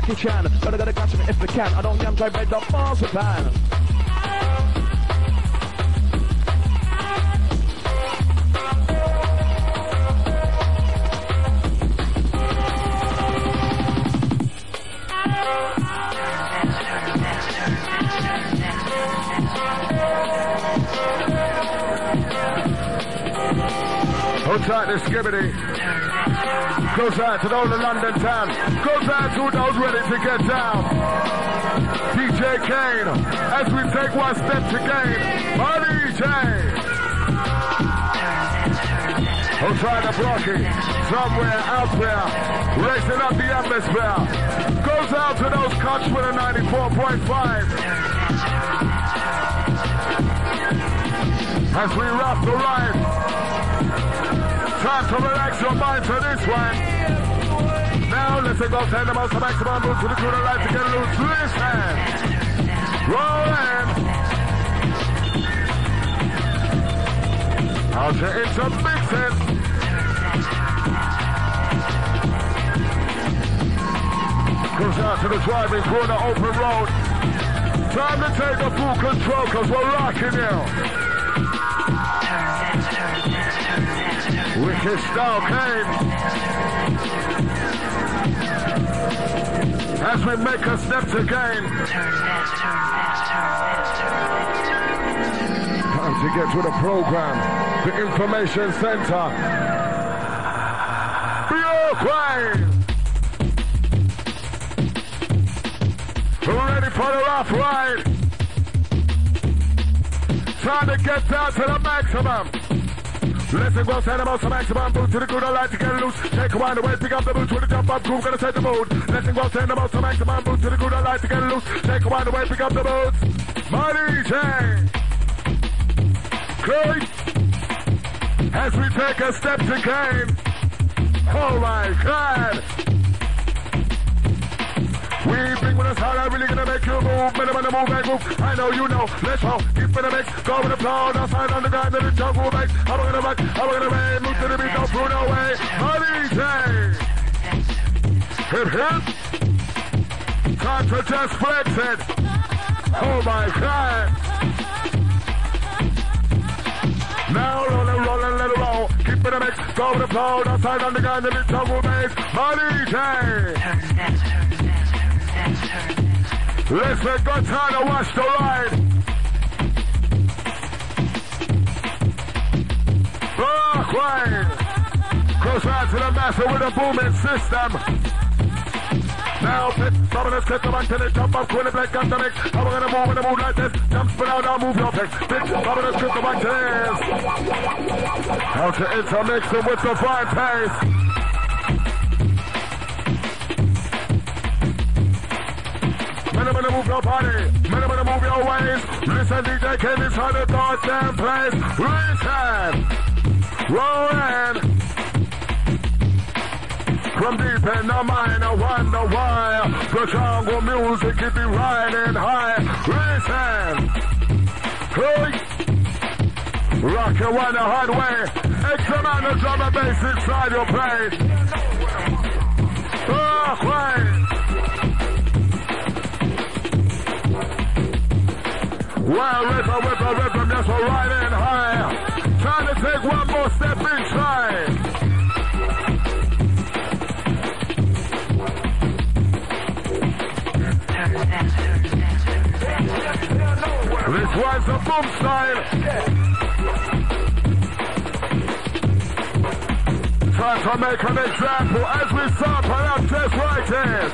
Jackie Chan. Gotta catch him if we can. I don't yam try bread up marzipan. Goes out to Skibbity. Goes out to all the London town. Goes out to those ready to get down. DJ Kane, as we take one step to gain. My DJ. Goes out to Blocky. Somewhere out there. Racing up the atmosphere. Goes out to those cuts with a 94.5. As we wrap the ride. Time to relax your mind for this one. Now let's go send them out to maximum move to the crew of life to get loose. Listen. Rolling. Out to intermixing. Goes out to the driving crew on the open road. Time to take the full control because we're rocking now. Wicked style came as we make a step to gain. Time to get to the program, the information center. Ukraine. Ready for the rough ride. Time to get down to the maximum. Listen, go send them out to maximum boot to the good, I like to get loose. Take a wind away, pick up the boots with the jump up groove, gonna set the mood. Listen, go send them out to maximum boot to the good, I like to get loose. Take a wind away, pick up the boots. My DJ. Great. As we take a step to gain. Oh my God. We bring with us hard, I'm really gonna make you move. Minimum move, make move. I know you know. Let's go. Keep in the mix. Go with the flow. Outside on the ground, in the jungle mix. I'm gonna rock. I'm gonna rain. Move to the beat. Don't throw no way. Honey, hip hip. Time to just flex it. Oh my God. Now rolling, rolling, let it roll. Keep in the mix. Go with the flow. Outside on the ground, in the jungle mix. Honey, listen, go time to watch the ride. Brooklyn goes out to the master with a booming system. Now, pit, dominance, clip the back to the jump up, quit the black gun to mix. How we gonna move in the move like this? Jump, spin out, now move your pick. Pitch, dominance, clip the back to this. How to intermix them with the fine pace. Minimum move your body, minimum move your ways. Listen, DJ Kane is on the goddamn place. Listen, rolling. From deep in the mind, I wonder why the jungle music keep me riding high. Listen, hey, rock your one the hard way. X amount of drum and bass inside your place. Rock way. Well, rhythm, yes, we're riding high. Trying to take one more step inside. This one's a boom style. Time to make an example as we sample up just like this.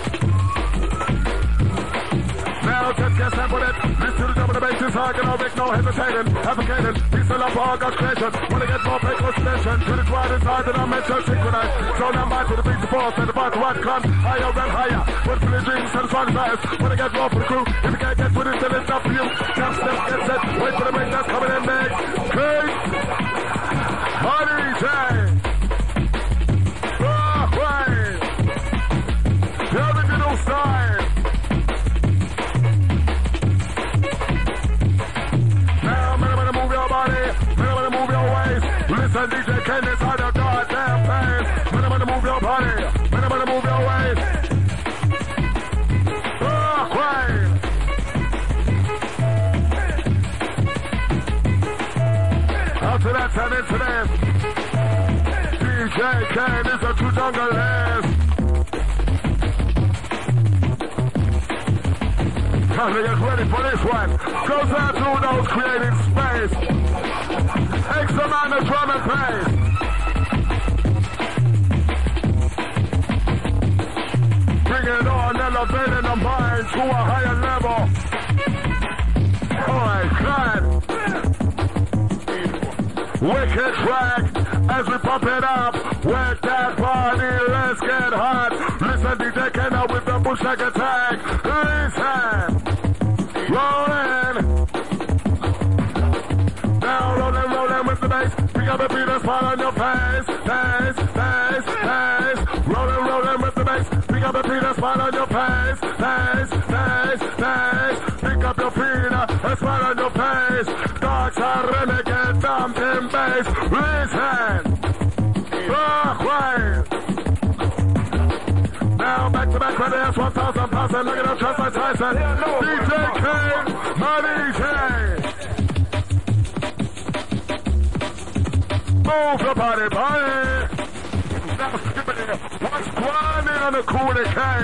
Now just get sample it. Listen to the drum of the bass, it's hard, and I'll make no hesitating. Advocating, peace and love for all God's creation. Wanna get more fake extension. To the right inside that I mentioned synchronized. So now back to the beat, the force, and the bar to what come higher and higher. What for the dreams and the song desires. Wanna get more for the crew. If you can't get with it, then it's up for you. Jump, step, get set. Wait for the break that's coming in next. Great. Honey, Brookway. The original style. Move your waist. Listen, DJ Kane is on the goddamn place. Move your body. Move your waist. that's an incident. DJ Kane is a true junglist. Time to get ready for this one. Goes out to those creating space. X amount of drum and bass. Bring it on, elevating the mind to a higher level. Alright, God. Wicked track as we pump it up. With that body, let's get hot. Listen, DJ Kane with the bushback attack. Listen. Rolling. Now rolling with the bass. Pick up a beat and spot on your face. Face. Rolling with the bass. Pick up a beat and spot on your face. Face. Pick up your feet and spot on your face. Dogs are renegade, dumping bass. Listen. Rockway. Now back to back right there, 1,000 pounds and look at them just like Tyson. DJ Kane, my DJ. Move your body. Now skip it here. What's grinding on the Coolie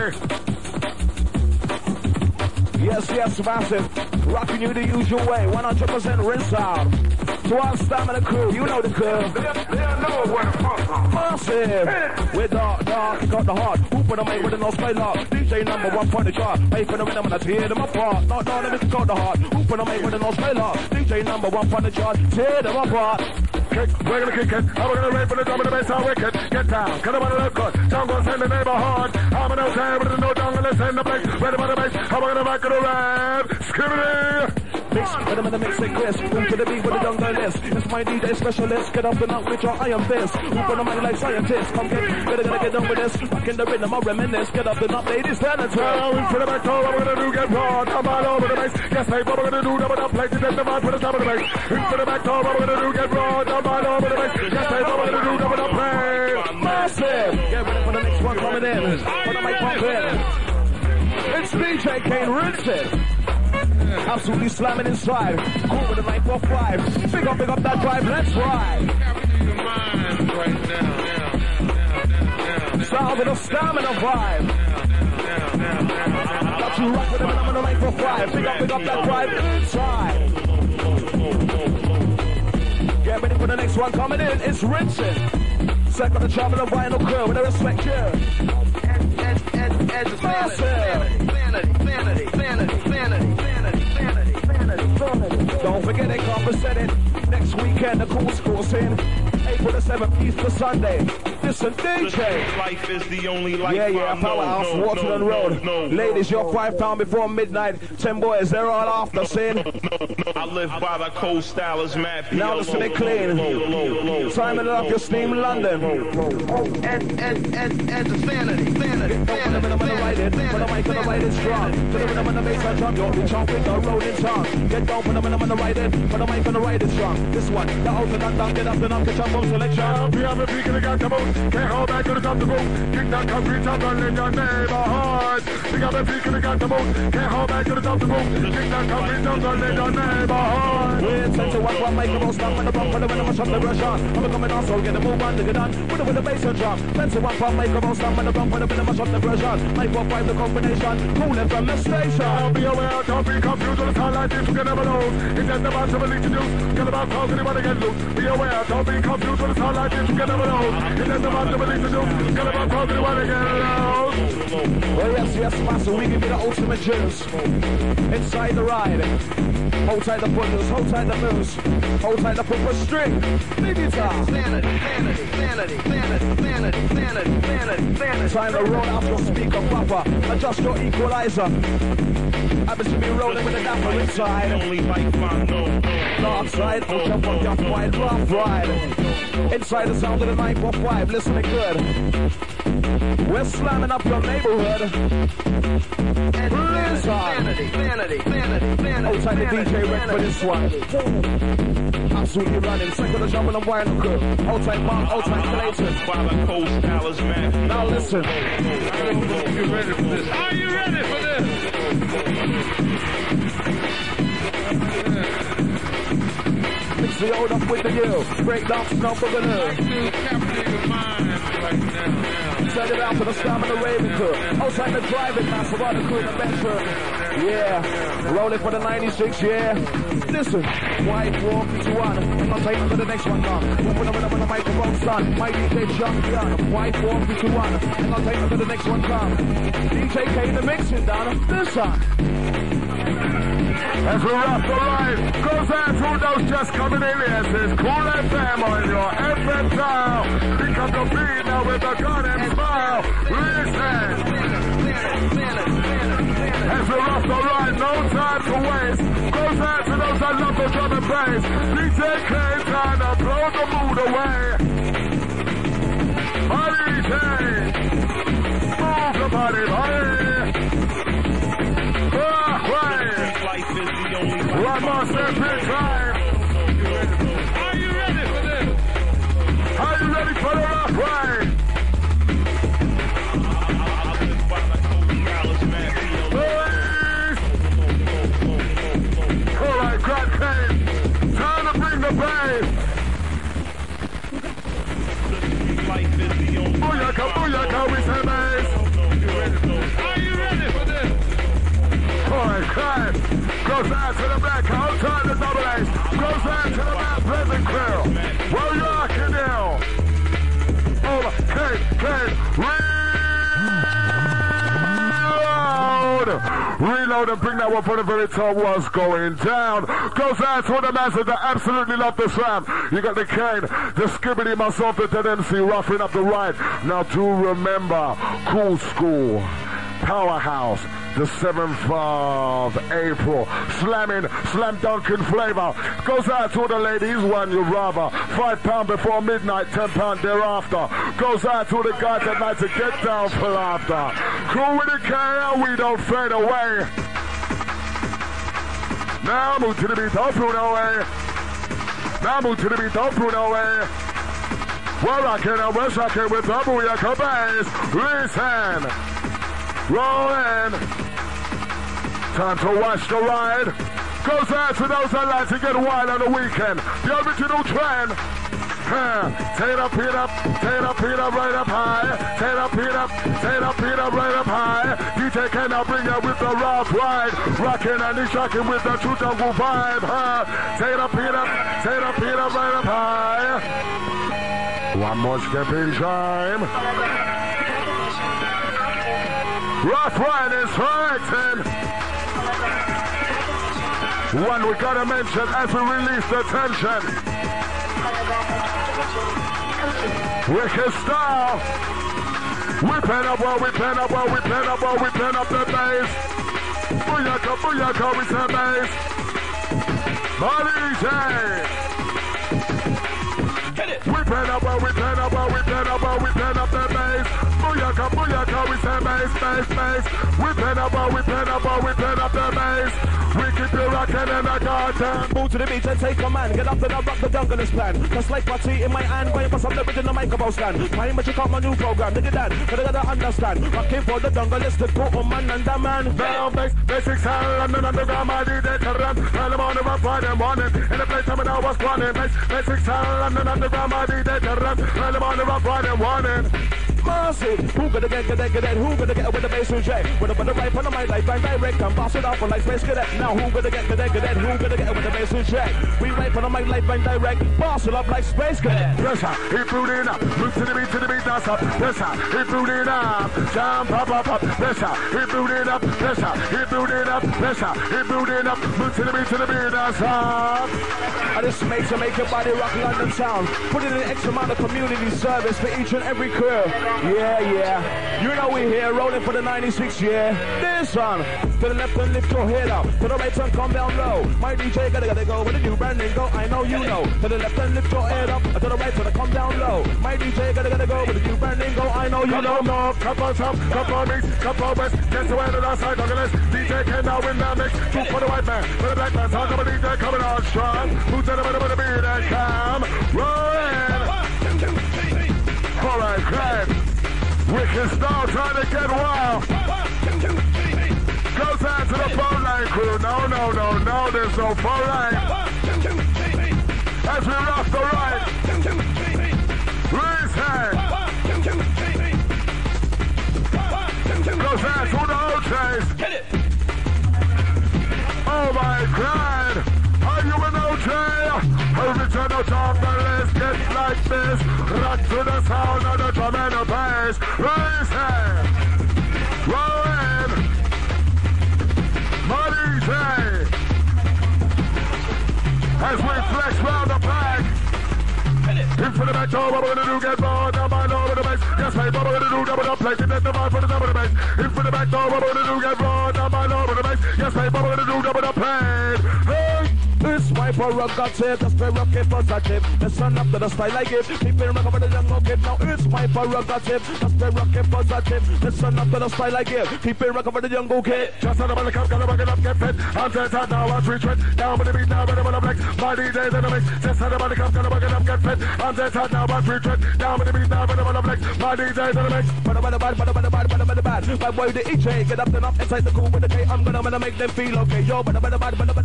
K? Yes, massive. Rocking you the usual way, 100% rinse out. To our stamina crew, you know the crew. They'll know where the fuck from. Massive. With dark, kick out the heart. Who put them in with the no spray lock? DJ number 1 point the chart. Pay for the rhythm and I tear them apart. No, let me kick out the heart. Who put them in with the no spray lock? DJ number 1 point the chart. Tear them apart. We're gonna kick it. I'm gonna wait for the drum and the bass. I'll wicked. Get down. Cut them on the left cut. Jungle's in the neighborhood. I'm an okay with the no jungle. Let's in the place. Ready by the bass. I'm gonna back of the rap. Skibbity. Mix, rhythm in the mix like this. Move to the beat with the jungle list. It's my DJ specialist. Get up and out with your iron fist. Who put them in like scientists. Come get done with this. Back in the rhythm, I'll reminisce. Get up and up, ladies, stand and well, in for the back door. What we're gonna do, get raw. Come all over the bass. Yes, mate, what we're gonna do, double up, play to the vibe for the top of the bass. In for the back door. What we're gonna do, get raw. Come all over the bass. Yes, mate, what we're gonna do, double up, play. Massive. Get ready for the next one coming in. For the mic pump in. It's DJ Kane Rinse. Absolutely slamming inside. Cool with the 945. Big up that drive. Let's ride. Sound with a stamina vibe. Got you rock with the 945. Big up that drive inside. Get ready for the next one coming in. It's Rinse. Second the travel of vinyl crew with a respect here. Vanity. Don't forget they compensate it. Next weekend the cool school's in. April the 7th, Easter Sunday. Listen, DJ. Life is the only life. Yeah, Powerhouse, Waterland Road. Ladies, you're £5 before midnight. 10 boys, they're all after sin. I live by the cold stylers map. Now listen it clean. Timing it up your steam London. And the vanity. When I'm gonna write it, when I'm gonna write it strong. To the rhythm and the bass I drum, you'll be chomping the rolling tongue. Get down when I'm gonna write it, when I'm gonna write it strong. This one, the out and down, get up and up, catch up on selection. We have a peak and the got the boat. Can't hold back to the top of the boat. Kick that concrete top on in your neighborhood. We got a peak and the got the boat. Can't hold back to the top of the boat. Kick that concrete top on in your neighborhood. We're sent to one microphone, stop on the bump, for the rhythm, shut the brush on. I'm coming on, so get a move on, to get on. With the bass and drum. Sent to one microphone, stop on the bump, for the rhythm, shut the brush on. Microphone 5, the combination. Cooling from the station. Be aware, don't be confused with a sound like this. You can never lose. It's just about somebody to do. Get about cause anybody get loose. Be aware, don't be confused with a sound like this. You can never lose. It's just about somebody to do. Get about cause anybody get loose. Well, yes, master, we give you the ultimate juice. Inside the ride. Hold tight the bundles, hold tight the moves. Hold tight the purple string. Big guitar. Vanity. Time to roll out your speaker proper. Adjust your equalizer. Happens to be rolling with the dapper inside. Only like my no. Dark side, ultra fuck your wide rough ride. Inside the sound of the 945, listening good. We're slamming up your neighborhood. Vanity. Outside the DJ ready for this one. Absolutely running. Second the jump and I'm wiring the crew. Outside Mark, outside Clayton. By the cold stylers map. Now listen. You ready for this? Are you ready for this? Mix MC hold up with the you. Break down some boogaloo. Send it out to the Storm and the Raven crew. Outside the driving master on the crew in the bedroom. Yeah, rolling for the 96, yeah. Listen, white walk into one. I'm not taking to the next one now. Open up on the microphone, son. My DJ Junkion. White walk into one. I'm not taking to the next one now. DJ K the mixing down. Listen. As we wrap the line, goes out to those just coming in. Yes, it's Cool FM on your FM dial. Pick up the beat now with a gun and smile. Listen. As we wrap the line, no time to waste. Goes out to those that love the drum and bass. DJ K trying to blow the mood away. DJ, move the body, buddy. One more step in time. Are you ready for this? Are you ready for the rock ride? All right, Grand Kane. Time to bring the bass. Booyaka, booyaka, we say bass. Are you ready for this? All right, Kane. Goes out to the back, outside the double A's. Goes out to the back, Pleasant Crew. Well, you're rocking now. Over, Reload and bring that one for the very top. What's going down? Goes out to the masses that absolutely love the slam. You got the Kane, the Skibbity, myself, the Dead MC, roughing up the ride. Now do remember, Cool School, Powerhouse, the 7th of April. Slamming, slam dunking flavor. Goes out to the ladies, one you rather. £5 before midnight, £10 thereafter. Goes out to the guys that like to get down for laughter. Cool with the KL, we don't fade away. Now move to the beat, don't throw no way. Now move to the beat, don't throw no way. We're rocking and we're shocking with the booyaka bass. Listen. Rolling. Time to watch the ride. Goes out to those that like to get wild on the weekend. The original trend. Take it up, hit up, take it up, hit up, right up high. Take it up, hit up, take it up, hit up, right up high. DJ can now bring it with the rough ride. Rocking and he's shocking with the true jungle vibe. Take it up, hit up, take it up, hit up, right up high. One more step in time. Rough ride is fighting. One we gotta mention as we release the tension. Wicked style. We pen up while we pen up while we pen up while we pen up the bass. Booyaka, booyaka, we say bass. DJ. We pen up while we pen up while we pen up while we pen up the bass. Booyaka, booyaka, we say bass, bass, bass. We pen up while we pen up while we pen up the bass. We keep you rocking in the garden. Move to the beat and take command. Get up and I rock the jungle is plan. Just like party in my hand, going for some lyrics in the microphone stand. Time but you come my new program. Look at that, but I gotta understand. Rocking for the jungle is the go man and the man. Now basic sound, London underground, my DJ to run. Early morning, rough Friday morning. In the place, time and I was running. Basic sound, London underground, my DJ to run. Early morning, rough Friday morning. Massive. Who gonna get, who gonna get with the bass reject? With the right on the mic like bang direct and boss it up for like space cadet. Now who gonna get, who gonna get with the bass reject? We right on the mic like bang direct, boss it up like space cadet. Pressure, keep rooting up, move to the beat, dance up. Pressure, keep rooting up, jump up, up, up. Pressure, keep rooting up, pressure, keep rooting up, pressure, keep rooting up, move to the beat, dance up. And this makes to make your body rock London town. Put in an extra amount of community service for each and every crew. Yeah, yeah. You know we're here rolling for the 96, yeah. This one. To the left and lift your head up. To the right and come down low. My DJ gotta go with the new brand and go. I know you know. To the left and lift your head up. To the right and come down low. My DJ gotta go with the new brand and go. I know you know. North, come on top, come on mix, come on west. Guess the way to the side, on the list. DJ can now win that mix. Two for the white man, for the black man. So come on DJ coming on strong. Who's in the middle of the beat and come. Rolling. All right, Craig. Wicked style trying to get wild. Goes out to the phone line crew. No, there's no phone line. as we rock the right. Raise hand. Goes out to the OJs. Oh my God. Are you an OJ? Original jungle, let's get like this. Rock to the sound of the drum and the bass. Raise hand. Rolling. Money J. As we flex round the back. In for the back door, what we're gonna do, get bored, down by over the bass. Yes, mate, what we're gonna do, double up, place it at the vibe for the top of the bass. In for the back door, what we're gonna do, get bored, down by over the bass. Yes, mate, what we're gonna do, double up, play. Hey! This wiper rock got saved, just play rock it positive. The sun up to the style I give, keep it rock over the young kid. Now it's wiper rock got saved, just play rock it positive. The sun up to the style I give, keep it rock over the young kid. Just on the ball, come, gotta rock it up, get fit. I'm dead tight now, watch retreat. Down with the beat, now, ready when I'm flex. My DJ's in the mix, just on the ball, come, gotta rock it up, get fit. I'm dead tight now, watch retreat. Down with the beat, now, ready when I'm flex. My DJ's in the mix. Bad. My boy, the EJ, get up and up inside the cool with the K. I'm gonna make them feel okay. Yo, bad. My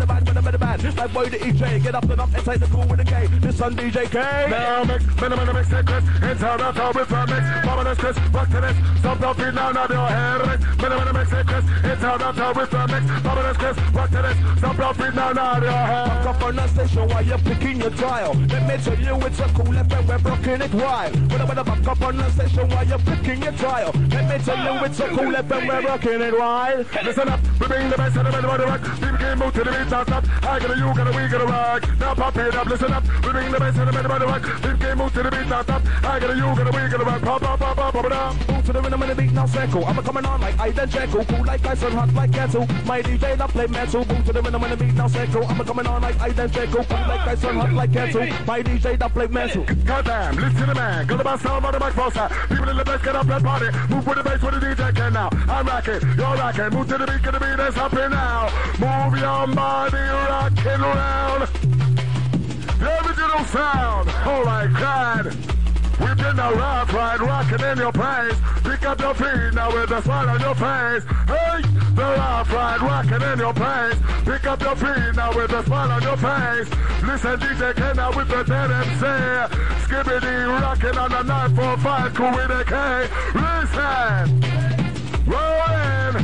boy, the EJ, get up and up inside the cool with the K. This on DJ K. Now mix, minimum mix, and Chris. Inside out, out with the mix. Mama, that's Chris, rock to this. Stop the beat now, now, your hair. Minimum mix, and Chris. Inside out, out with the mix. Mama, that's Chris, rock to this. Stop the beat now, now, your hair. Back up on the station while you're picking your dial. Let me tell you, it's a cool FM, we're rocking it wild. Back up on the station while you're picking your dial. Let me tell you, it's a cool FM, we're rocking it wild. Listen up, we bring the best of the middle of the rock. Team game move to the beat, stop. I got a you, got a we, got a rock. Now pop it up, listen up, we bring the best of the middle of the rock. Team game move to the beat, stop. I got a you, got a we, got a rock. Pop it up. Move to the rhythm and the beat, now circle. I'm coming on like I then Jekyll. Cool like ice and hot like kettle. My DJ not play metal. Move to the rhythm and the beat, now circle. I'm coming on like I then Jekyll. Cool like ice and hot like kettle. My DJ not play metal. Goddamn, listen to the man. Go to my sound on the mic closer. People in the bass get up and party. Move with the bass with the DJ can now. I'm rocking, you're rocking. Move to the beat, get the beat that's up here now. Move your body, rocking around. The original sound. Oh my God. We've been a rock ride, rocking in your place. Pick up your feet now with a smile on your face. Hey, the rock ride, rocking in your place. Pick up your feet now with a smile on your face. Listen, DJ K now with the dead MC. Skibbity rocking on the 945, cool with a K. Listen, rolling.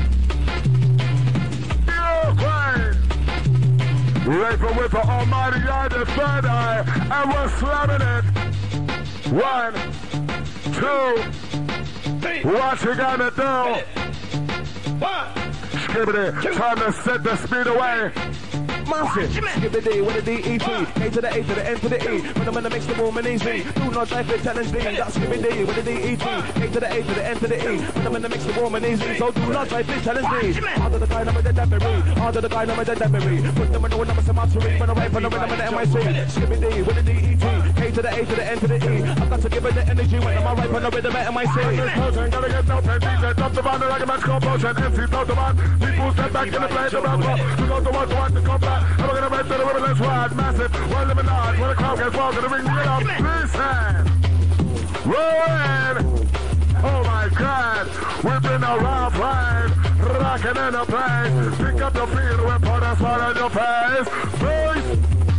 You're great. Raper with the almighty eye, the third eye, and we're slamming it. 1, 2, what you gonna do? Skibbity, time to set the speed away. Massive, skibbity with a D-E-T, A to the A to the N to the E, when I'm gonna mix the woman easy, do not try to challenge me, that's skibbity with a D-E-T, A to the A to the N to the E, when I'm gonna mix the woman easy, so do not try to challenge me, under the kind of a delivery, under the kind of a delivery, put them in the window of some artery, when I write for the rhythm of the MIC, skibbity with a D-E-T, A to the A to the N to the E, I've got to give it the energy when I'm right for the rhythm of MIC. Gotta get no pen, DJ, drop the band like a match commotion, MC, throw the band, people step back in the play, the rap, we got the one to come back. And we're gonna make to the women, let's ride, massive, one lemonade, when the crowd gets wild, gonna ring it up, listen, rolling, oh my God, we've been around playing, rocking in the place, pick up your feet, and put a smile on your face, face,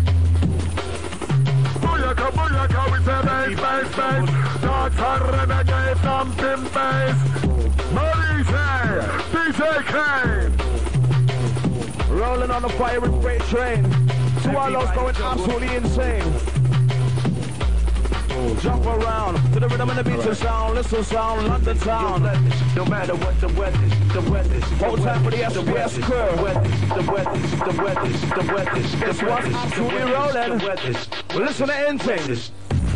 booyaka, we say bass, daughter renegade, thumping bass, Maurice, DJ Kane. Rolling on the fire and freight train. Swallows going absolutely insane. Jump around to the rhythm and the beat and sound. Listen sound, London town. No matter what the weather, hold time for the SPS crew. The weather. Guess what? Absolutely rolling. Listen to intake.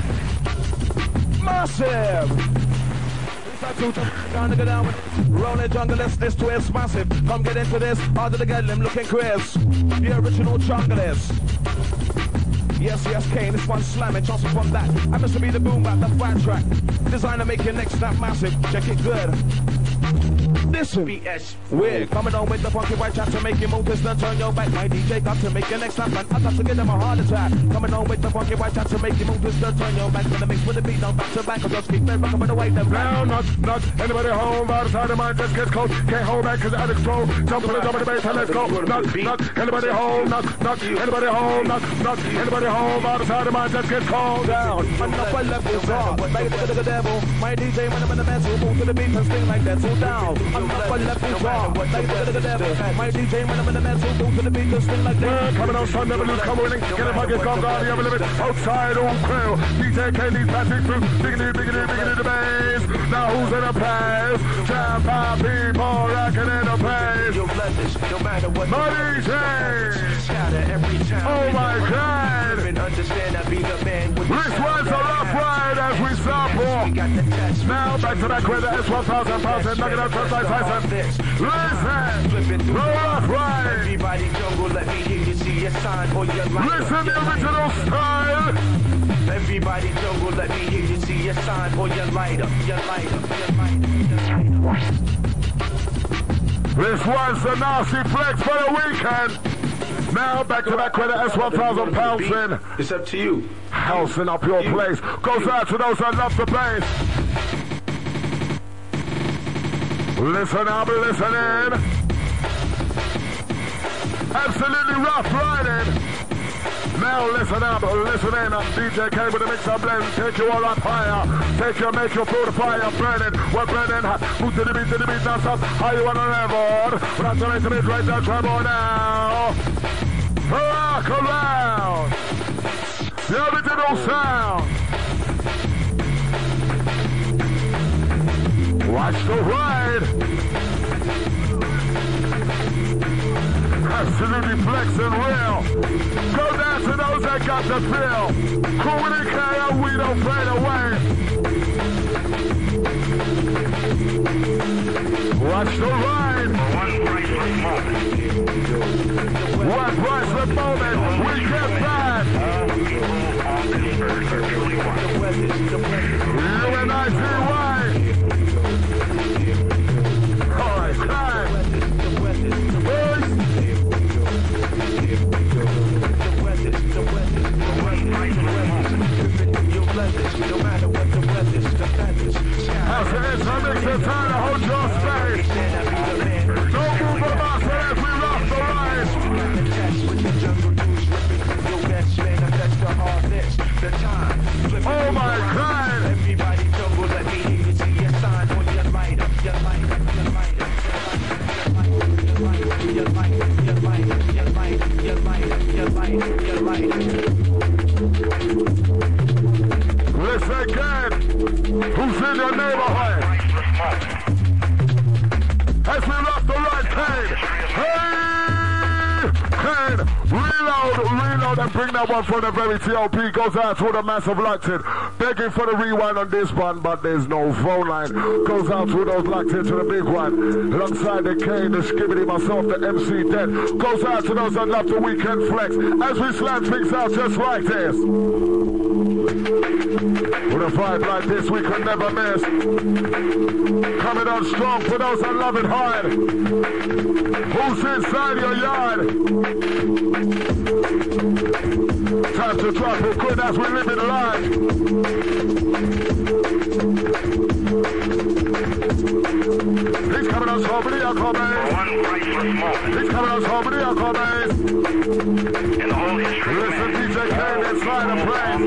Massive. Trying to go down with rolling jungle, this twist massive. Come get into this, harder to get them looking crisp. The original junglist. Yes, Kane, this one slamming, chances from that. I must be the boom bap, the flat track. Designer make your neck snap massive, check it good. Listen, we're coming on with the funky white trap to make you move this, then turn your back. My DJ got to make your next stop, man. I got to get them a heart attack. Coming on with the funky white trap to make you move this, then turn your back. Gonna mix with the beat, down back to back. Cause just keep that rockin' with the way them now, not anybody home by the side of mine just gets cold. Can't hold back cause addicts roll. Jump on the drum of the bass and let's go. Not anybody home, not anybody home, not anybody home by the side of mine just gets cold. Down, enough for levels off. Like the devil, my DJ when I'm in the mental, move to the beat and sing like that. So down, enough for levels off. Like the devil, my DJ when I'm in the mental, move to the beat and sing like that. Coming on, son, never lose, come winning. Get a bucket, come down, you ever live it. Outside on crew, DJ KD passing through. Biggity the bass. Now who's in the place? Jam pop people rocking in the place. No matter what. My DJ. Oh my God. Understand I be the man with this one's a rough ride as we sample. Now back to back with the S1000 pounds and knocking out just like Tyson. Listen, the rough ride. Everybody jungle, let me hear you see your sign or your light. Listen, the original style. Everybody jungle, let me hear you see your sign or your light up, your light up, your light up, your light up. This one's the nasty flex for the weekend. Now back to back with the S1000 pounds in. It's up to you. Housing up your place. Goes out to those that love the bass. Listen up, listen in. Absolutely rough riding. Now listen up, listen in. I'm DJ K with the mixer blend. Take you all up higher. Take you, make you feel the fire burning. We're burning hot. Move to the beat, now stop. How you wanna level? We're not going to make right down, trouble now. Rock around. The original sound. Watch the ride. Absolutely flexing real. Go down to those that got the feel. Cool with the carry, we don't fade away. Watch the ride. One priceless moment. We get back. UNITY. All right, time. No matter what the weather's, the feathers. House it is, so makes it time to hold your space. Don't move from us as we rock the ride. Oh my God! Everybody jungle, let me hear you see your sign on your light up, your light up, your light up, your light up, your light up, your light up, your light up, your light up, your light up. Listen again. Who's in your neighborhood? As we rock the right Kane. Hey! Kane! Reload and bring that one for the very TOP. Goes out to the massive locked in. Begging for the rewind on this one, but there's no phone line. Goes out to those locked into the big one. Alongside the Kane, the Skibbity, myself, the MC Dead. Goes out to those that love the weekend flex. As we slam things out just like this. With a vibe like this, we could never miss. Coming on strong for those that love it hard. Who's inside your yard? Time to drop it good as we live in life. He's coming on strong for the alcohol base. He's coming on strong for the alcohol base. Listen, DJ Kane inside the plane.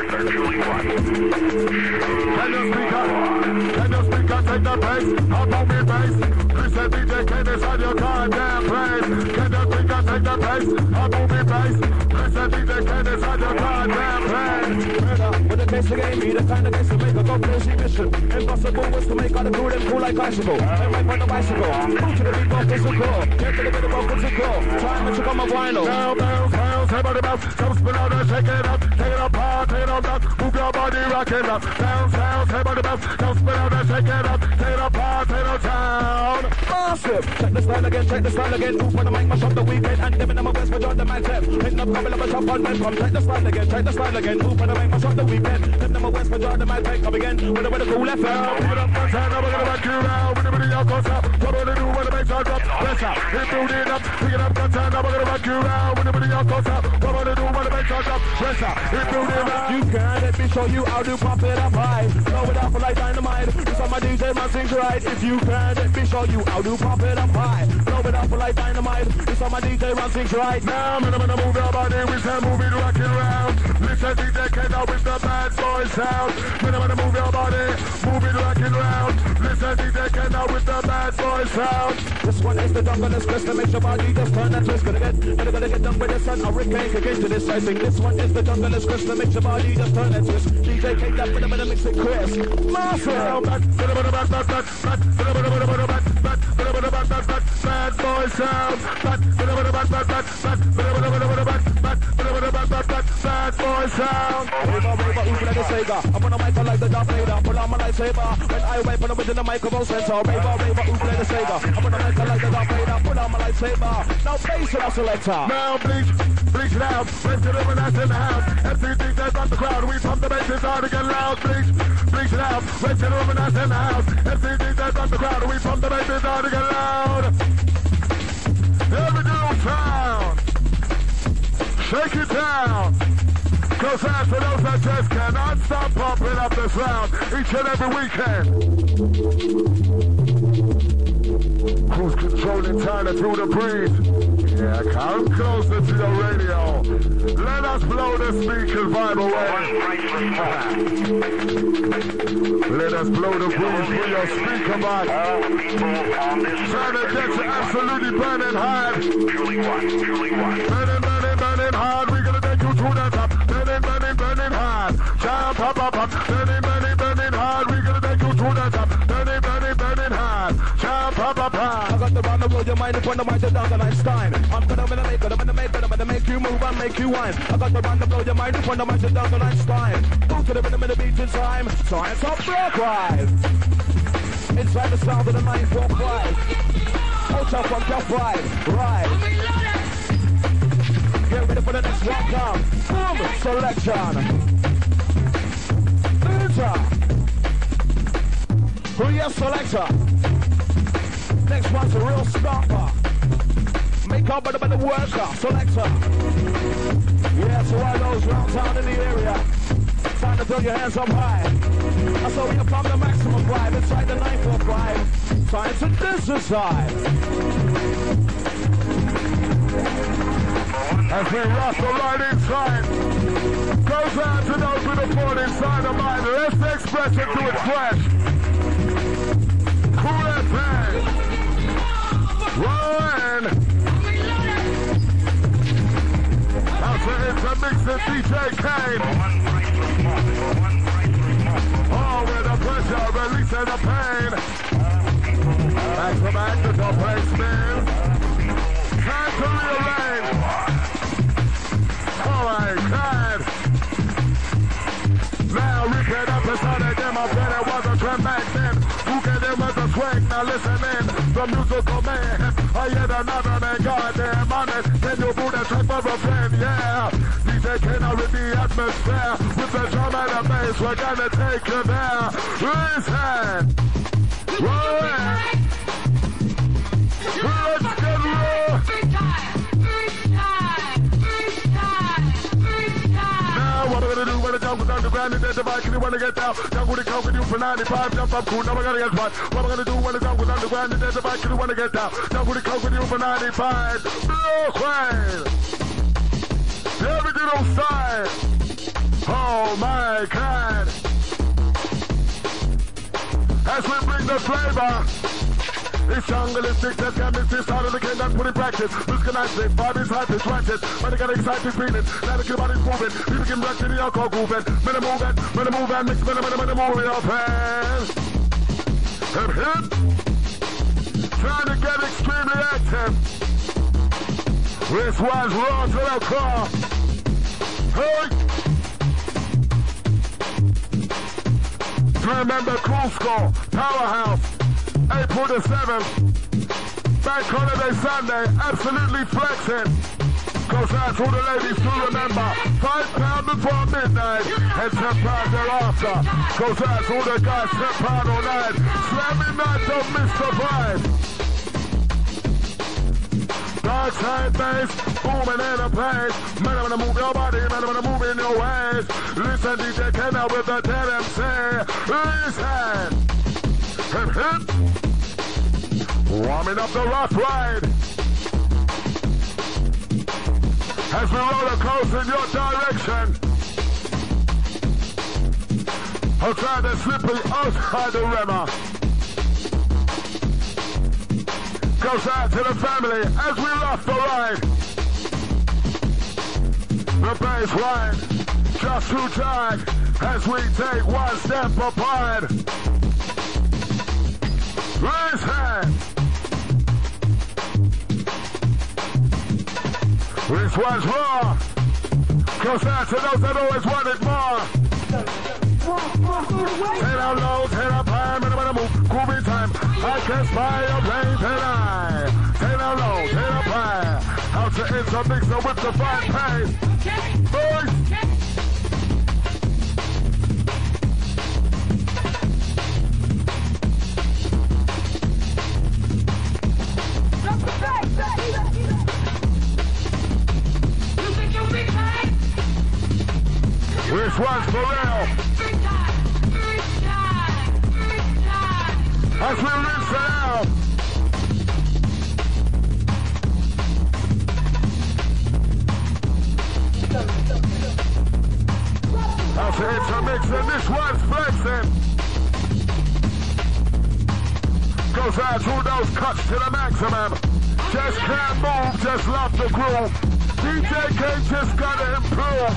Can you speak up? Can you speak up? Take the pace. Up on me bass. Listen, DJ Kane inside your goddamn place. Can you speak up? Take the pace. Up on me bass. Listen, DJ Kane inside your goddamn place. With the case the game, be the kind of case to make a go crazy mission. Impossible was to make all the crew them cool like bicycle. And right on the bicycle. Move to the beat, go physical. Get to the bit of physical. Time to come a vinyl. Bounce, everybody bounce. Come spin out and shake it up. Take it apart, take it on top. Move your body, rock it up. Bounce, everybody bounce. Come spin out and shake it up. Take it apart, take it on town. Awesome. Check the style again, check the style again. Move for the mic, mash up the weekend. And them in my west, but the man tap. Hitting up, couple of a shop on them. Come check the style again, check the style again. Move for the mic, mash up the weekend. Them in my west, but the man tap. Come again. With the cool FM. Put up my time, now we're gonna rock you out. With the video goes up. What I'm gonna do when the bass drop? Press out. Hit build it up. Pick it up, cut time. Now we're gonna rock you around. When the body all goes out. What I'm gonna do when the bass drop? Press out. Hit build it up. You can, let me show you how to pump it up high. Blow it up like dynamite. This on my DJ man sings right. If you can, let me show you how to pump it up high. Blow it up like dynamite. This on my DJ man sings right. Now I'm gonna move your body. We say move it rocking around. Listen DJ K now with the bad boy sound. I'm gonna move your body. Move it rocking around. Listen DJ K now with the bad boy sound. This one is the jungle express to make your body just turn and twist. Gonna get done with the sun. A Rick can get to this. I think this one is the jungle express to make your body just turn and twist. DJ K that with a bit of mix it crisp. Massive. Bad boy sound. Bad boy sound. Raver, open the Sega. I'm on a mic like the Darth Vader. Pull on my lightsaber. When I wipe on the original microphone sensor. Raver, open the Sega. I'm on a mic like the Darth Vader. Pull on my lightsaber. Now bass it up, selector. Now bleach it out. Rest of the that's in the house. MCD says on the crowd. We pump the bass, it's hard to get loud. Bleach it out. Rest of the that's in the house. MCD says on the crowd. We pump the bass, it's hard to get loud. Every new sound. Shake it down. Cause after those that just cannot stop pumping up the sound each and every weekend. Cruise controlling China through the breeze. Yeah, come closer to your radio. Let us blow the speakers vibe away. Let us blow the breeze with your speaker box. Trying to get you absolutely burning hard. Burning hard. We're gonna take you to the top. Burning hard. Jump up. Burning hard. We're gonna take you to the top. Burning hard. Jump up. I got the round the road, your mind in front of my down Einstein. I'm gonna make you move and make you whine. I got the round the road, your mind in front of my down Einstein. Go to the rhythm of the beat in time. Science of Block Ride. Inside the sound of the 945. Hotel from Top 5. Right. Get ready for the next one come. Boom! Selection. Enter. Who your selector? Next one's a real stomper. Make up by the worker. Selector. Yeah, so all those round town in the area. Time to throw your hands up high. I saw we apply the maximum vibe inside the 945. Time to disaside. As we rock the right inside, goes out to those with the phone inside the mind. Let's express it to its flesh. Cool that thing. Rolling. It's a mix of DJ Kane. Oh, with the pressure, releasing the pain. Back to the play spin. Time to rearrange. Oh my God. Now rip it up inside of them. I bet it was a trend back then. Who get them with the swing? Now listen in. The musical man. I yet another man. Goddamn honest. Can you put a track for a friend? Yeah. DJ Kane with the atmosphere. With the drum and the bass. We're gonna take you there. Listen. Roll it. Let's get raw. What I'm gonna do when the jungle's underground and there's a bike and you wanna get down. Jungle to come with you for 95, jump up cool, now we're gonna get one. What I'm gonna do when the jungle's underground and there's a bike and you wanna get down. Jungle to come with you for 95, Brooklyn. Everything on side. Oh my God. As we bring the flavor. It's jungle is sick, that can miss this out of the game, that's put in practice. Who's gonna say, body's hot, it's ratchet. When they get excited, feeling, now the body's moving. People can rush in the alcohol grooving. Move and mix, move your hands. Hip. Trying to get extremely active. This one's raw to the car. Hey. Remember Cusco, Powerhouse. April the 7th, Bank Holiday Sunday, absolutely flexing. Goes out to the ladies to remember. £5 before midnight and £10 thereafter. Goes out to the guys, £10 all night. Slamming night, don't miss the vibe. Dark side bass, booming in the place. Man, I'm gonna move your body, man, I'm gonna move in your ways. Listen, DJ Kenna with the dead MC. Listen. Hip hip. Warming up the rough ride. As we roller coaster in your direction. Outside the slippery, outside the river. Goes out to the family as we rough the ride. The bass line, just too tight as we take one step apart. Raise hand. This one's raw. Goes out to those that always wanted more. Take out low, take out high, man, I'm gonna move, groovy time. I can spy your plane tonight. Take out low, take out high. Out to intermixer with the fine pace. Boys. This one's for real. As we rinse it out. As it's a mix and this one's flexing. Goes out through those cuts to the maximum. Just can't move, just love the groove. DJ K just gotta improve.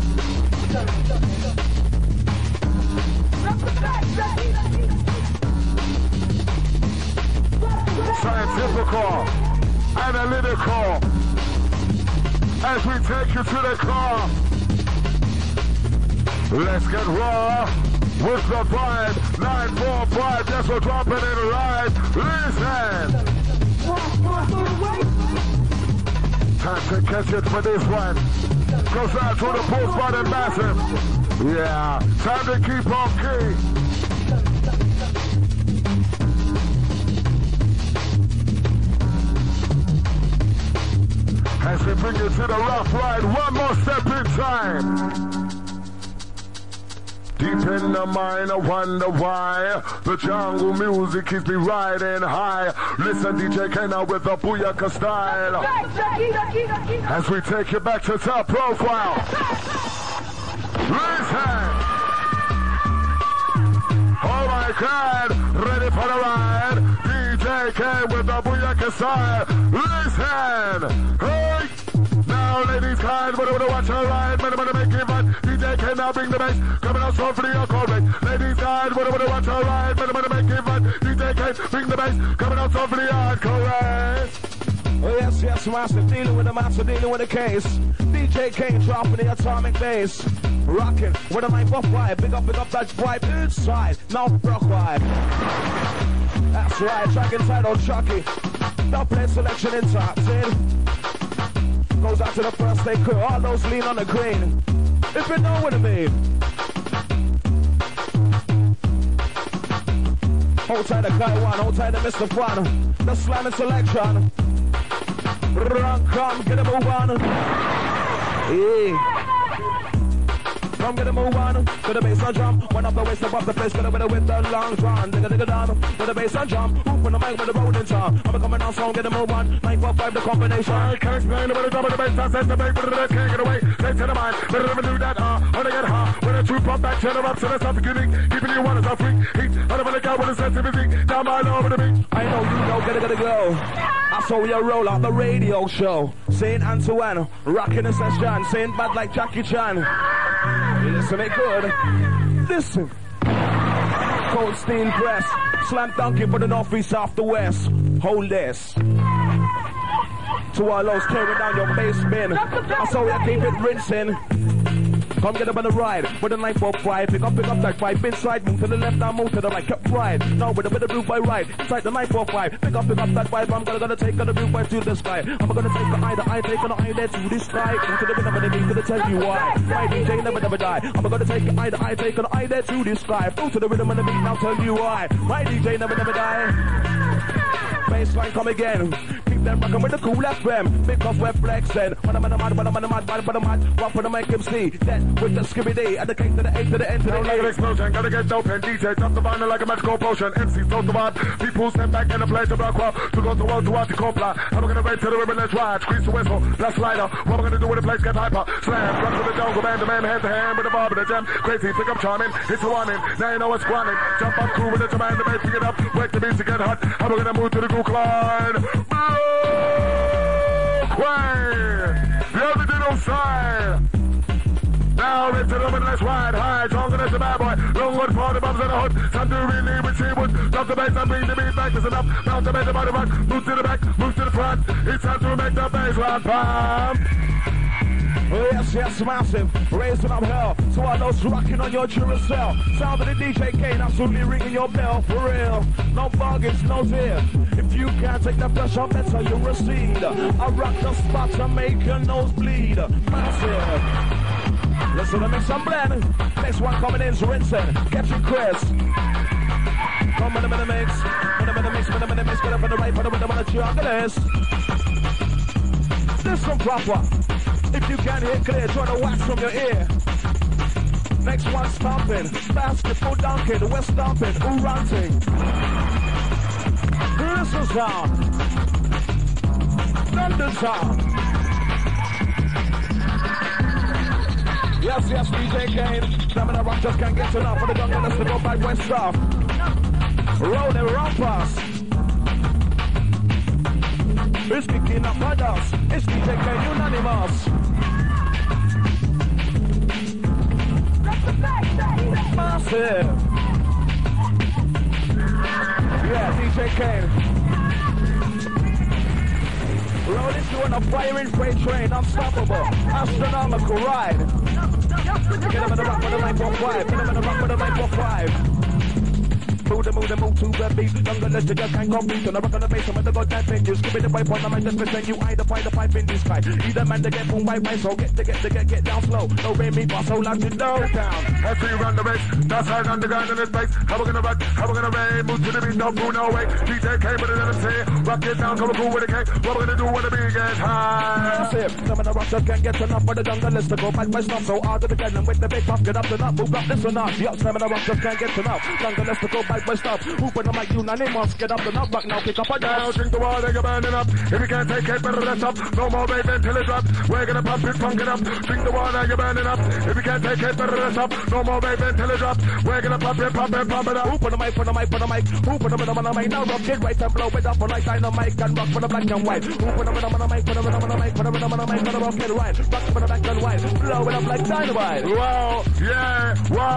Scientifical, analytical, as we take you to the car. Let's get raw with the vibe. 945, yes, we're dropping it right. Listen. Time to catch it for this one. Goes out to the post button massive. Yeah, time to keep on key. As we bring you to the rough ride, one more step in time. Deep in the mind, I wonder why the jungle music keeps me riding high. Listen, DJ Kenna with the Booyaka style. As we take you back to top profile. Listen. Oh my God, ready for the ride. DJ K with the Booyaka style. Listen. Hey. Now, ladies, kind, but I want to watch her ride. Man, I'm gonna make it fun. DJ K now bring the bass. Coming out strong for the alcohol rate. Ladies, kind, but I want to watch her ride. Man, I'm gonna make it fun. DJ K bring the bass. Coming out strong for the hardcore rate. Oh yes, yes, master, dealing with the master, dealing with the case. DJ K dropping the atomic bass. Rocking with a knife off vibe. Big up that vibe inside. Now rock vibe. That's right, track inside on Chucky. Now play selection intact, goes out to the first day crew. All those lean on the green. If you know what I mean. Hold tight the guy one, hold tight the Mr. Fun. The slamming selection. Run, come, get a move on. Yeah. Come get a move on, to the bass and jump. One up the waist, above the face, get away with the long drawn. Digga digga down, to the bass and jump. Hoop on the mic with the rolling top. I'm coming down strong, get a move on. 945 the combination. I can't explain about the top of the bass, I said the bass, but the can't get away. Stay to the mind, better never do that, when they get hot. When the truth pump back, turn her up, so that's something unique. Keeping you one as a freak. Heat, I don't want to go with a sense of physique. Down my low over the beat. I know you know, gotta go. I saw you roll out the radio show. Saint Antoine, rocking the session. Saint bad like Jackie Chan. Listen, it good. Listen. Cold Steam Press. Slam donkey for the northeast, south the west. Hold this. To all those tearing down your basement. I saw you keep it rinsing. Come get up on the ride with a 945. Pick up that vibe inside. Move to the left, now move to the right. Kept right. Now with a bit of blue by right. Inside the 945. Pick up that vibe. I'm gonna take on the blue vibe to the sky. I'm gonna take the eye, take on the eye there to the sky. Move to the rhythm and the beat, gonna tell you why. My DJ never die. I'm gonna take the eye, take on the eye there to the sky. Move to the rhythm and the beat, I'll tell you why. My DJ never die. Baseline come again. Keep them rockin' with the cool FM. Because we're flexing. When I'm mad. One for the make him see. Then with the skibby-dee. At the K to the A to the N to the A. Like an explosion. Gotta get dope and DJ. Drop the vinyl like a magical potion. MC float the vibe. People step back and play to black wall. To go to world to watch the comply. I'm gonna wait till the ribbon, let's ride. Squeeze the whistle. Let's light up. What I'm gonna do when the place get hyper. Slam. Drop to the jungle band. The man hand to hand with the bar with the jam. Crazy. Pick up charming. It's a warning. Now you know what's running. Jump up cool with the man. The bass to get up. Wake the beats to get hot. I'm gonna move to the Google line. The original side. Now into the middle, let's ride high, stronger than the bad boy. Longwood, party bombs in the hood. Time to really with Seawood. Drop the bass and bring the beat back. There's enough. Bounce the bass about the rock. Move to the back, move to the front. It's time to make the bass rock pump. Oh yes, massive. Raising up hell. So I know rocking on your Duracell. Sound of the DJ Kane, absolutely ringing your bell. For real. No bargains, no deal. If you can't take the pressure, that's how you recede. I rock the spots and make your nose bleed. Massive. Listen to me, some blend. Next one coming in is Rinsen. Captain Chris. Come in the mix. In the mix. Get up on the right, put them on the junglers. This one proper. If you can't hear clear, try to wax from your ear. Next one stomping. Basketball dunking. We're stomping. Ooh, ranting. Listen sound. Thunder sound. Yes, DJ Kane. Some of the rock just can't get enough. For the jungle, let's go back west off. Roll and run past. It's kicking up others. It's DJ Kane unanimous. Massive. Yeah, DJ Kane. Rolling through on a firing freight train, unstoppable, astronomical ride. Get him in the rock with a 945. Get him in the rock with a 945. Move to the beat. Younger let's just can't compete. On the rock on the bass, I'm at the goddamn thing. You skip it the pipe on the mic, just pretend you either find the pipe in this sky. Either man to get boom by so get down slow. No rain me boss, so loud to know down. As we run the race, that's hard underground in this place. How we gonna rock, how we gonna rain, move to the beat, no fool, no way. DJ K with an MC, rock it down, come cool with a K. What we gonna do when the beat gets high? Massive, some of the rock just can't get enough for the jungle list to go back by stuff. So hard to begin and with the big pop, get up and up, move up this or not. Yup, some of the rock just can't get enough. Jungle list to go back by stuff. Who put them like unanimous, get up and up, rock now, pick up a down. Drink the water, you're burning up. If you can't take it, better rest up. No more rave until it drops. We're gonna pump it up. Drink the water, you're burning up. If you can't take it, better rest up. No more rave until it drops. We're gonna pump it up. Who put the mic, Who put them on the mic, now rock it right and blow it up like dynamite and rock for the black and white. Who put them on the mic, put them on the mic, put them on the mic, put them rock it right. Rock for the black and white, blow it up like dynamite. Wow, yeah.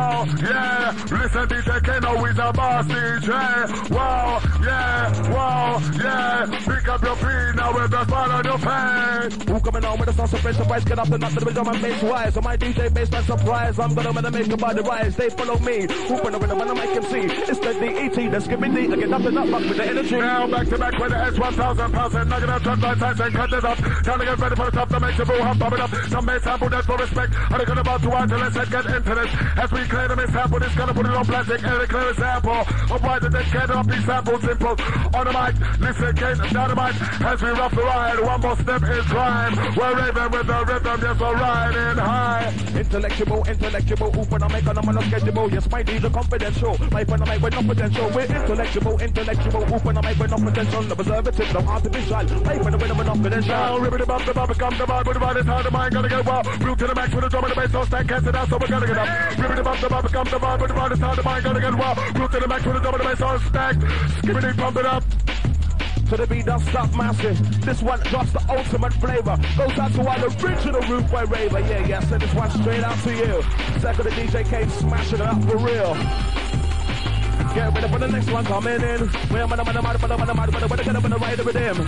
Listen, DJ Kano, he's a boss DJ. Wow, yeah. Pick up your feet now with the spot on your face. Who coming on with a surprise? Get up and up to the rhythm and bass wise. So my DJ bass like surprise. I'm gonna make your body rise. They follow me. Who put the rhythm and I make him see? It's the DET, the skipping D. I get up and up with the energy. Now back to back with the S1000 pounds and knock it up, jump by sides and cut it up. Time to get ready for the top that makes the boo hop, pop it up. Some may sample that for respect. Are they gonna about to watch and let's get into this. As we clear the sample, it's gonna put it on plastic and a clear example of why the dead can't up these samples simple. On the mic, listen, Kane, dynamite. As we rough the ride, one more step is climb. We're raving with the rhythm, yes, we're riding high. Intellectual, who put a mic on a schedule. Yes, my D's are confidential. My put a mic with no potential. We're intellectual, who put a mic with no potential. No preservative, no artificial. My put a rhythm with no potential. Now, rip it above the bar, become the vibe with the vibe. It's hard to mind, gotta get wild. Root to the max with the drum and the bass, don't stand, can't sit down, so we're gonna get up. Rip it above the bar, become the vibe with the vibe. It's hard to mind, gotta get wild. Root to the max with the drum and the bass, don't stand. Skippity, pump it up. So the beat don't stop massive. This one drops the ultimate flavor. Goes out to all the original Rude Boy Raver. Yeah, send this one straight out to you. Second the DJ Kane smashing it up for real. Get ready for the next one coming in. We're gonna get up in the ride with them.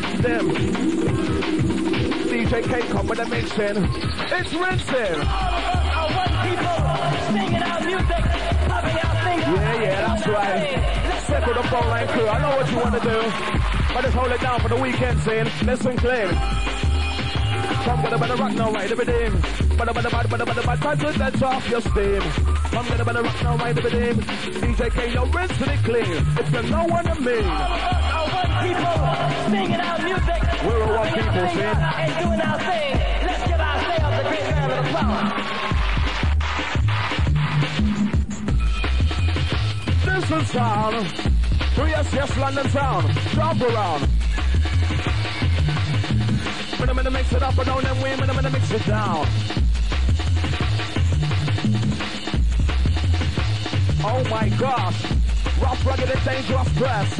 DJ Kane come with the mixing. It's rinsing. people singing our music, popping our fingers. Yeah, that's right. Circle the phone line crew. I know what you want to do, but just hold it down for the weekend scene. Listen clean. Come get a better rock now, right? Every day. But time to dance off your steam. Come get a better rock now, right? Every day. DJ K, you're rinsing it clean. If you know what I mean. Our one people singing our music. We're a one people, see? And doing our thing. Let's give ourselves a great round of applause. This is town. Oh yes, London town. Jump around. When I'm gonna mix it up and down and when I'm gonna mix it down. Oh my gosh. Rough, rugged, and dangerous press.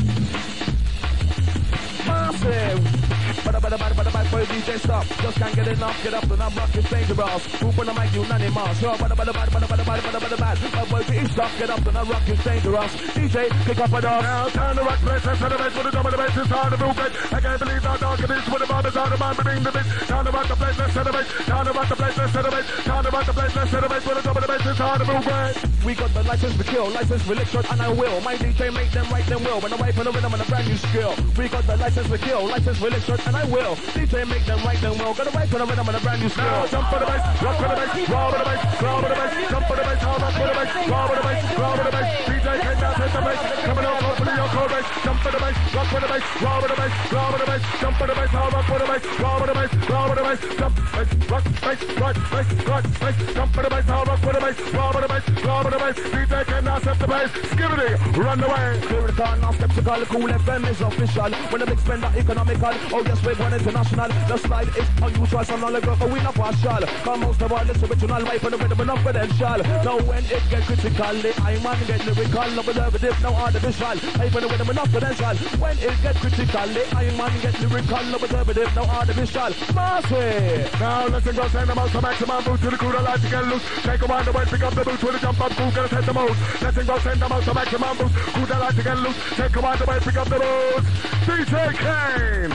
Massive. But for the DJ stop. Just can't get enough. Get up and I'm rocking dangerous. Whoop on the mic, unanimous. Oh, but boy, the stop. Get up and I'm rocking dangerous. DJ, pick up a dog. Now turn the rock place and celebrate with the drum of the bass. It's hard to move it. I can't believe how dark it is with the bombers out of mind between the beats. Down the rock the place, let's celebrate. Down the rock the place, let's celebrate. Down the rock the place, let's celebrate with the drum of the bass. It's hard to move it. We got the license to kill, license for lick shot, and I will. My DJ make them right, them will. When I wipe on the rhythm on a brand new skill. We got the license to kill, license for lick shot, and I will. DJ make them right, them will. Got to wipe on the rhythm on a brand new skill. Now jump for the bass, rock for the bass, roll for the bass, roll for the bass, jump for the bass, rock for the bass, roll for the bass, roll for the bass. DJ came down, take the bass, coming out, roll for the cold bass, jump for the bass, rock for the bass, roll for the bass, roll for the bass, jump for the bass, rock for the bass, roll for the bass, roll for the bass, jump, bass, rock, bass, rock, bass, rock, bass, jump for the bass, rock for the bass, roll for the bass, roll for the bass. DJ came down, step the bass, skibbity, run away. Clear the car, now step to call, Cool FM is official. When the big spender economical, oh yes, we're one international. The slide is unusual, so now let's go, we not partial. Come most of all, it's original, wipe on the rhythm, enough credential. Now when it get critical, the I man get lyrical, no preservative, no artificial. Wipe on the rhythm, enough credential. When it get critical, the I man get lyrical, no preservative, no artificial. Massive! Now let's go send them out to maximum boot to the crew that like to get loose. Take a wind away, pick up the boots with the jump up, cool, gonna set the mood. Let's go send them out to maximum boots, crew that like to get loose. Take a wind away, pick up the boots. DJ Kane!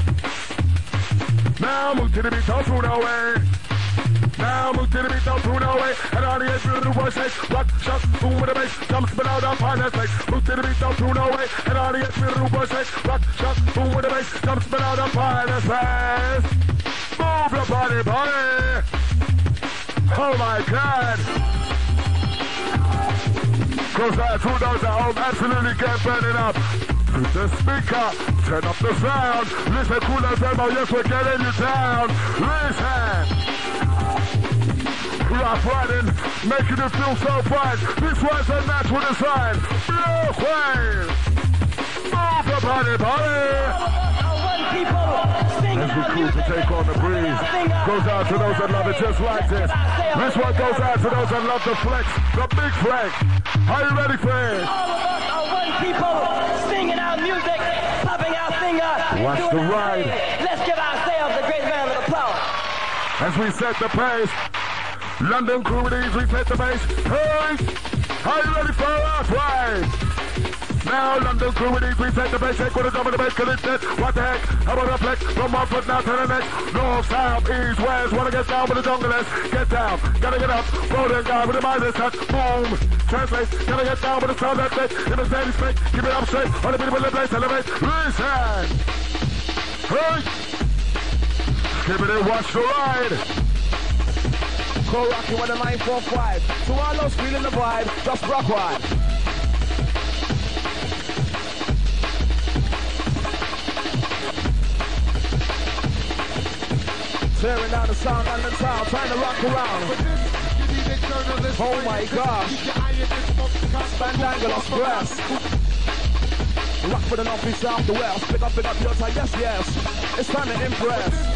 Now move to the beat, don't throw no way. Now move to the beat, don't throw no way. And on the edge, we'll do voice face. Rock, shot, boom with the bass. Jump, spin out, up on that place. Move to the beat, don't throw no way. And on the edge, we'll do voice face. Rock, shot, boom with the bass. Jump, spin out, up on that place. Move your body, body. Oh my God. Goes out to those at home, absolutely get burning up. Put the speaker, turn up the sound. Listen, cool as ever, yes, we're getting you down. Listen. Rough riding, making it feel so fine. This one's a natural design. Blow away. Move your body, body. As we cruise to take on the breeze, goes out to those that love it just like this. This one goes out to those that love the flex, the big flex. Are you ready for it? All of us are one people, singing our music, popping our finger. Watch the ride. Let's give ourselves a great round of applause. As we set the pace, London crew with ease, we set the pace. Hey, are you ready for us? Right. Now London crew with ease, we set the pace. Take with the drum of the bass, cause it's dead. What the heck? How about a flex? From one foot now to the next. North, south, east, west. Wanna get down with the jungle, let's get down. Gotta get up. Roll that guy with the Midas touch. Boom. Translate. Gotta get down with the sound that place. In the steady straight. Keep it up straight. On the beat of the place. Elevate. Listen. Hey. Keep it in. Watch the ride. Co-rocking with a 945. To all those feeling the vibe, just rock wide. Tearing down the sound on the town, trying to rock around. Oh my gosh. Spandangle Express. Rock for the northeast, south, the west. Pick up your time, yes, yes. It's time to impress.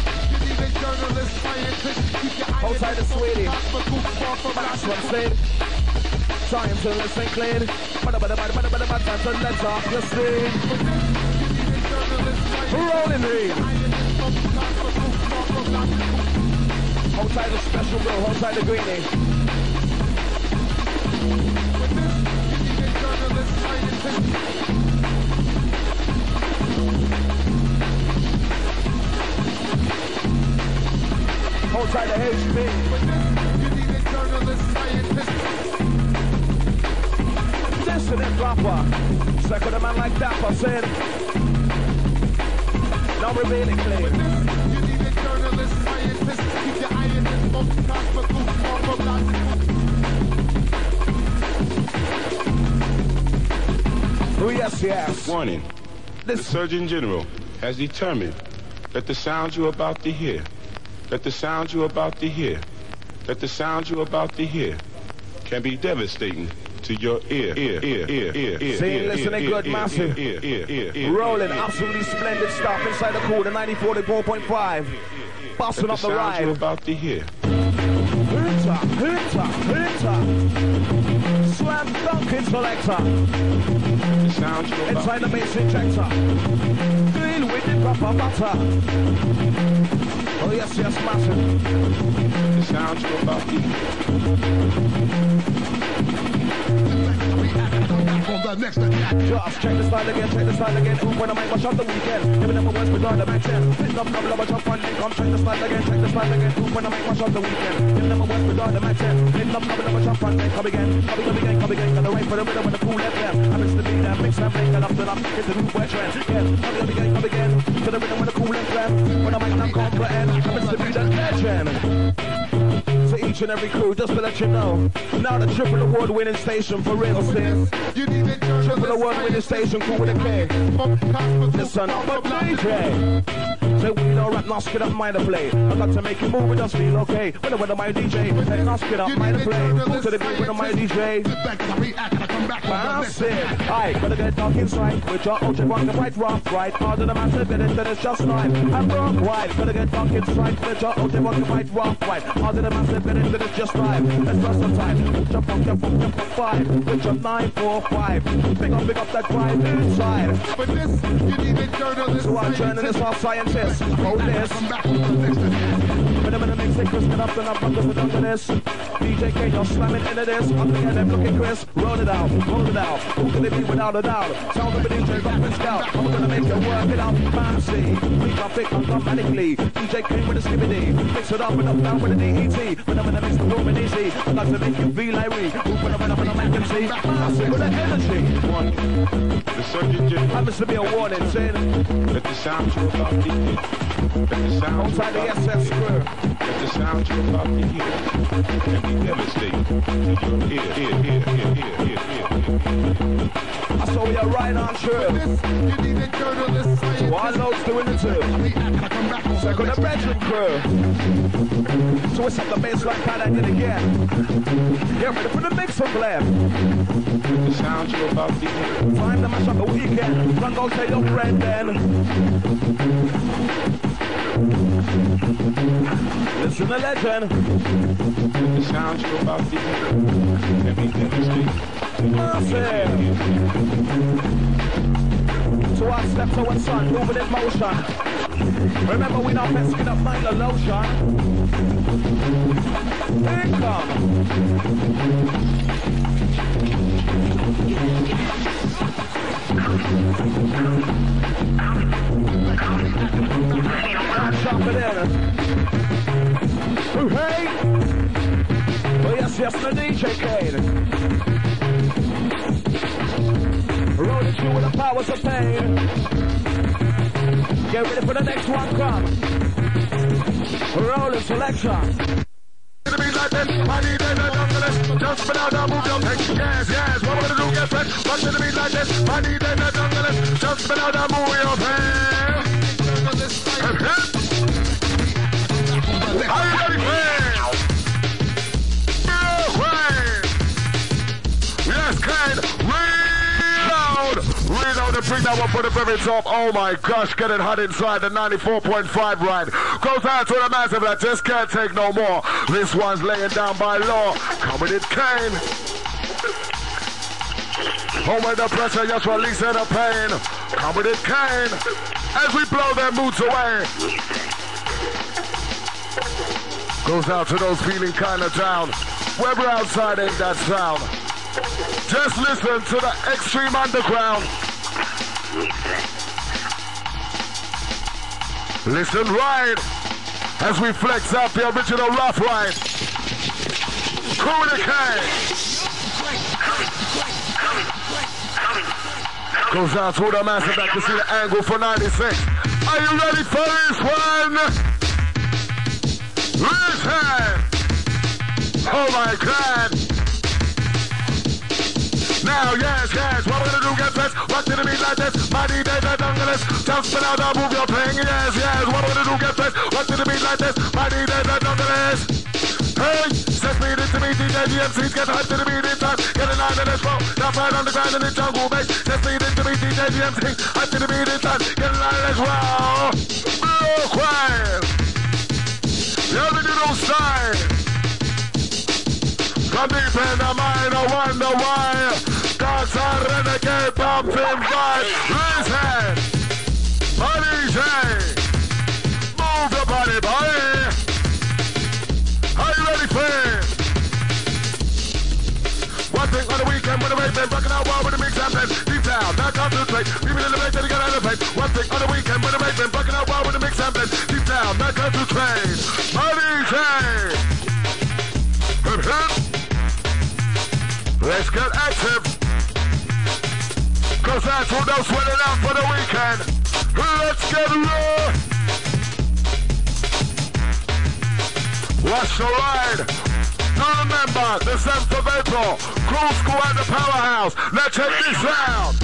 Hold tight to sweetie. That's what I'm saying. Time to listen clean. Time to let off your steam. Rolling read. Hold tight the special bro, hold tight the greenie. Hold tight the HP. Dissident rapper, second a man like Dapper said. Now revealing claim. You need a journalist, scientist, keep your eye in this book, Oh yes. Warning. The Surgeon General has determined that the sounds you're about to hear, can be devastating to your ear. Saying listening good, massive. Rolling, absolutely splendid stuff inside the cool, the 9044.5. Busting up the ride. You're about to hear. Hooter. Slam dunking selector. The sounds you're about inside the bass injector. Deal with the proper butter. Oh yes, massive. The sounds you're about to hear. Just check the style again. Who when I might wash up the weekend. Giving them a words with all the back end. Hitting up double up, jump on and come check the style again. Who when I might wash up the weekend. Giving them a words with all the back end. Hitting up double up, jump on and come again. Gonna wait for the rhythm with the cool FM. Happens to be that mix and make it up and up. It's the root where trend. Yeah, come again. To the rhythm with the cool FM. When I might not comprehend. Happens to be that legend. To each and every crew, just to let you know. Now the triple award winning station for real, sis. Triple award winning station, crew with a K. The son of a DJ. Say we don't rap, now skid up, mind to play. I got to make you move, it just feel okay. When I'm my DJ, hey, now skid up, mind to play. Move to the beat with my DJ. Massive. Aye, gotta get dark inside. With your ultra rock and right rock, right. Harder than massive, then it's just right. I'm wrong, right. Gotta get dark inside. With your ultra rock and right rock, right. Harder than massive, then it's just right. Let's run some time. With your funk, your 5. With your 945. Pick up that drive inside. But this, you need a journalist. So I'm journalist or scientist. Hold this. When I'm in the mix, they crispin up and up under this. DJ K, you're slamming into this. I'm looking at them looking crisp. Roll it out. Who can it be without a doubt? Sound of a DJ rock and scout. I'm gonna make you work it out fancy. We got pick up dramatically. DJ K with a skibbity. Mix it up and up down with a DET. When I'm in the mix, the room and easy. I got to make you feel like we. When I'm in the Mac and see. Massive with the energy. The Surgeon General happens to be a warning, saying that the sounds you're about to hear. Outside the SS crew. That the sounds you're about to hear can be devastating to your ear. I saw we are right on true. So all those doing it too. Second the bedroom crew. So it's up the bass like that and again. Get ready for the mix of blame. The sounds you're about to hear. Time to mash up the weekend. Run go tell your friend then. Listen to legend. The sounds you're about to hear can be devastating. Massive. So I step to one sun, moving in motion. Remember we not pesking up my lotion. Here it come. Chop it in. Oh, hey. Oh, yes, the DJ Kane. Rolling through with the powers of pain. Get ready for the next one, come. Rolling selection. Just spin out that move, jump, yes, what we're gonna do, get set, but to the beat like this, I need that jungle, just spin out that move, your hand. Are you ready, yes, Kane, reload and bring that one for the very top. Oh my gosh, getting hot inside the 94.5 ride. Goes out to the massive that just can't take no more. This one's laying down by law. Come with it, Kane. Home with the pressure, just releasing the pain. Come with it, Kane. As we blow their moods away. Goes out to those feeling kinda down. Whoever outside ain't that sound. Just listen to the extreme underground. Listen right as we flex out the original rough ride. Crew with a K. Goes out to the massive back to see the angle for 96. Are you ready for this one? Listen! Oh my God! Now, yes, what we're gonna do, get blessed. Rock to the beat like this. My DJ, the dungless. Just spin out and move your thing. Yes, what we're gonna do, get blessed. Rock to the beat like this. My DJ, the dungless. Hey, set speed into me, DJ DMC's get hyped to the beat in time. Get a line in this flow. Jump right on the ground in the jungle, bass. Set speed into me, DJ DMC. Hyped to the beat in time. Get a line in this flow. Real quiet. The original style. From deep in the mind, I wonder why. Dogs are renegade, pumping vibe. Listen, body J, move your body, boy. Are you ready for it? One thing on the weekend when the rain been rocking out wild with the mix and blend. Deep down, now concentrate. People in the bass, they gotta elevate. One thing on the weekend when the rain been rocking out wild with the mix and blend. Deep down, now concentrate. Body J. Hip hip. Let's get active. Cause that's what they're sweating out for the weekend. Let's get low. Watch the ride. Now remember, the 7th of April, Crew School at the Powerhouse. Now check this out.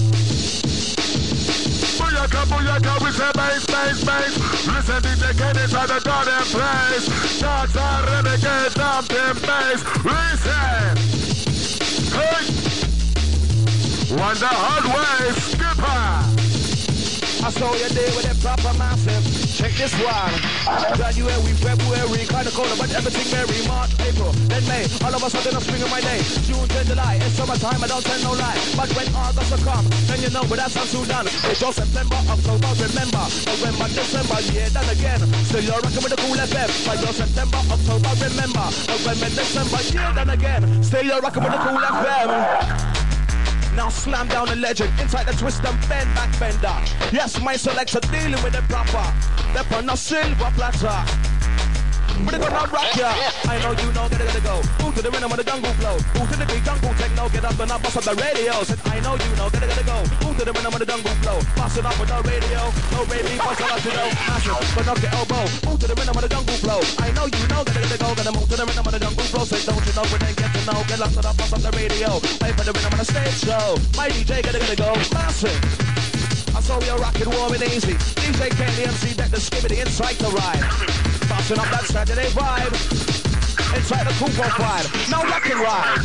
Booyaka, we say bass. Listen, DJ Kane inside the goddamn place. Dogs are renegade, dumping bass. Listen. Hey! Wonder hard way, skipper! I saw you there with that proper massive. Check this one. January, February, kind of colder, but everything Merry. March, April, then May. All of a sudden I'm springing my day. June, July, it's summertime, I don't tell no lie. But when August will come, then you know where that sounds too done. It's all September, October, remember. November, December, yeah, then again. Still you're rocking with the cool FM. By your September, October, remember. November, December, yeah, then again. Still you're rocking with the cool FM. Now slam down the legend, inside the twist and bend back bender. Yes, my selector dealing with the proper. They're on a silver platter. We're gonna rock ya. I know you know, gotta go. Move to the rhythm of the jungle flow. Move to the big jungle techno. Get up and up, bust up the radio. Said I know you know, gotta go. Move to the rhythm of the jungle flow. Bust it up with no radio. No baby, bust it up to no massive. But knock your elbow. Move to the rhythm of the jungle flow. I know you know, gotta go. Gotta move to the rhythm of the jungle flow. Say don't you know when they get to know. Get lost it up, bust up the radio. Wait for the rhythm of the stage show. My DJ gotta go. Massive. I saw you rockin' warm and easy. DJ Kane, MC, deck the skibbity inside the ride. Bouncing up that Saturday vibe. Inside the Cooper vibe. Now rock and ride.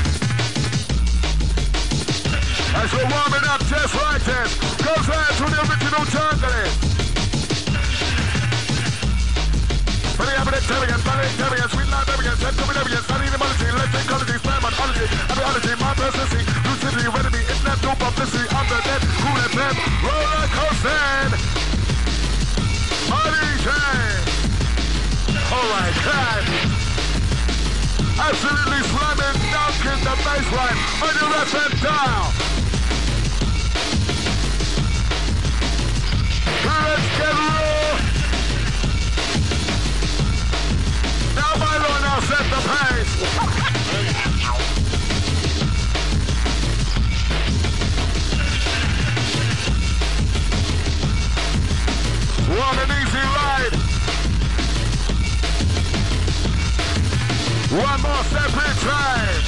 As we're warming up just like this, goes out to the original jungle. For the evidence, sweet life, send to me, study the money, let's take quality, spam on holiday, ideology, my personality, lucidity, ready to be, it's not no publicity, I'm the dead, cool and them, roller coaster, Money Chain. Oh my God. Absolutely slamming, dunking the baseline on your left hand dial. Let's get low. Now Milo now set the pace. What an easy ride. One more step inside.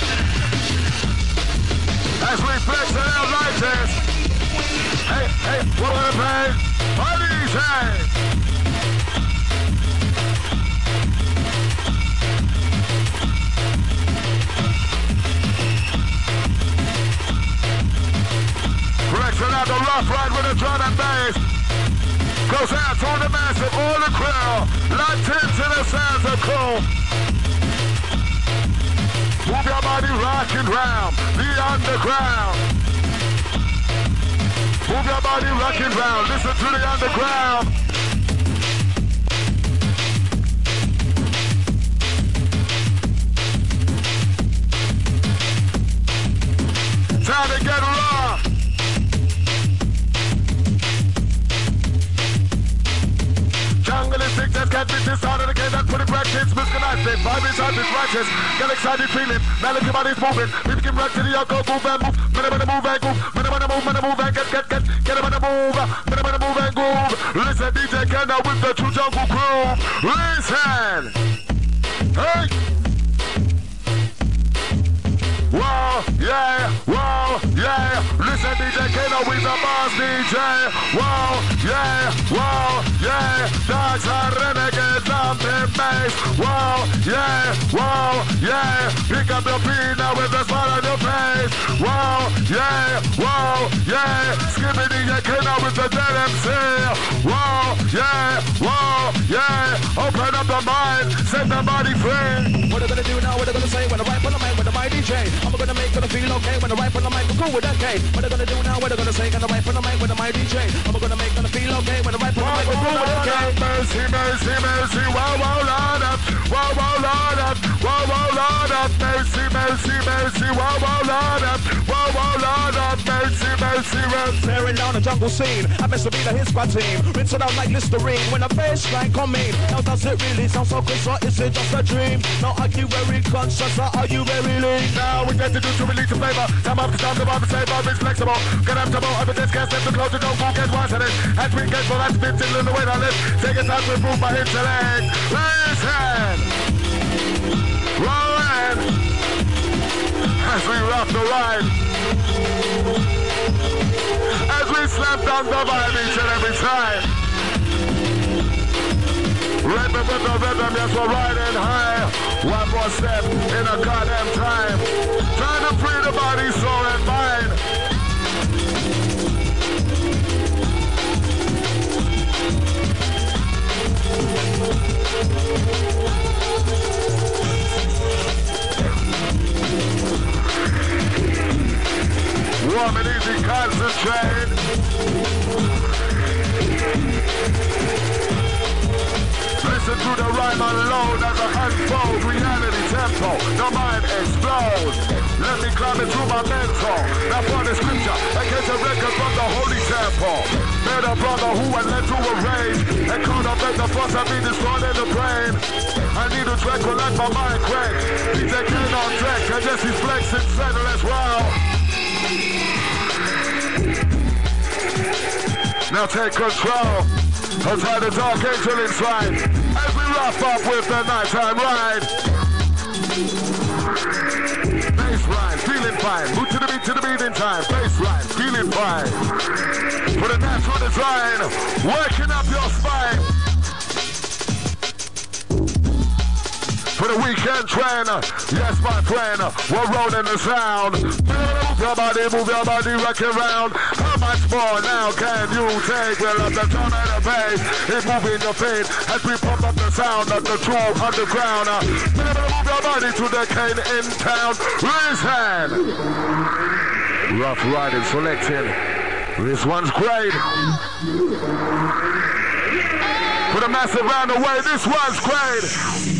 As we flex it out like this. Hey, what wanna play? Money Chain. Flexing out the rough ride with a drum and bass. Goes out to the massive, all the crew. Locked into the sounds of cool. Move your body rocking round the underground. Move your body rocking round. Listen to the underground. Time to get raw. Jungle is sick, that can't be this out of the game, that put it back kids misconnected. Vibe inside this righteous. Get excited feeling. Now look your body's moving. People can run to the young, go move and move. Men move and move. Men move and get them on the move. Men move and groove. Listen, DJ Kenna with the true jungle crew. Listen. Hey. Whoa, yeah, listen DJ Kano with the boss DJ. Whoa, yeah, dogs are renegade, dumping bass. Whoa, yeah, pick up your pina with the smile on your face. Whoa, yeah, skipping DJ Kano with the ZMC. Whoa, yeah, open up the mind, set the body free. What are they gonna do now? What are they gonna say when I rap on the mic with the my DJ? I'm gonna make them feel okay when I rap on the mic. Cool with that game. What are they gonna do now? What are they gonna say when I rap on the mic with the my DJ? I'm gonna make them feel okay when I rap on the mic. Cool with that game. Mercy, wow, Lord up, Lord up, Lord up, mercy, wow, Lord up, Lord up, mercy, tearing down the jungle scene. I mess with me, the hit squad team. Rinse it out like Listerine when a bass line come in. Now does it really sound so good, or is it just a dream? Now are you very conscious or are you very lean? Now we get to do to release the flavor. Time after time, the bomb flavor is flexible. Get up to more evidence, can't step too close to don't get once at it. As we get for that spin till in the way I live. Take it time to improve my intellect. Listen! Rolling! As we rock the ride. As we slap down the vibe each and every time. Rhythm with the rhythm, yes, we're riding high. One more step in a goddamn time. Trying to free the body, soul, and mind. Warm and easy, concentrate. Listen to the rhyme alone as I unfold reality tempo. The mind explodes. Let me climb it through my mental. Now for the scripture, I catch a record from the holy temple. Met a brother who I led to a rage and contemplate the force I be destroyed in the brain. I need a track to let my mind crack. DJ Kane on track, and just he's flexing, settle as well. Now take control. Outside the dark angel inside. As we wrap up with the nighttime ride. Bass ride, feeling fine. Move to the beat in time. Bass ride, feeling fine. For the natural design, working up your spine. For the weekend trainer, yes my friend, we're rolling the sound. Move your body, rock it round. How much more now can you take? We'll have the drum and the bass, it's moving your feet as we pump up the sound of the true underground. Move your body to the Kane in town. Raise hand. Rough riding selecting. This one's great. For the massive round away, this one's great.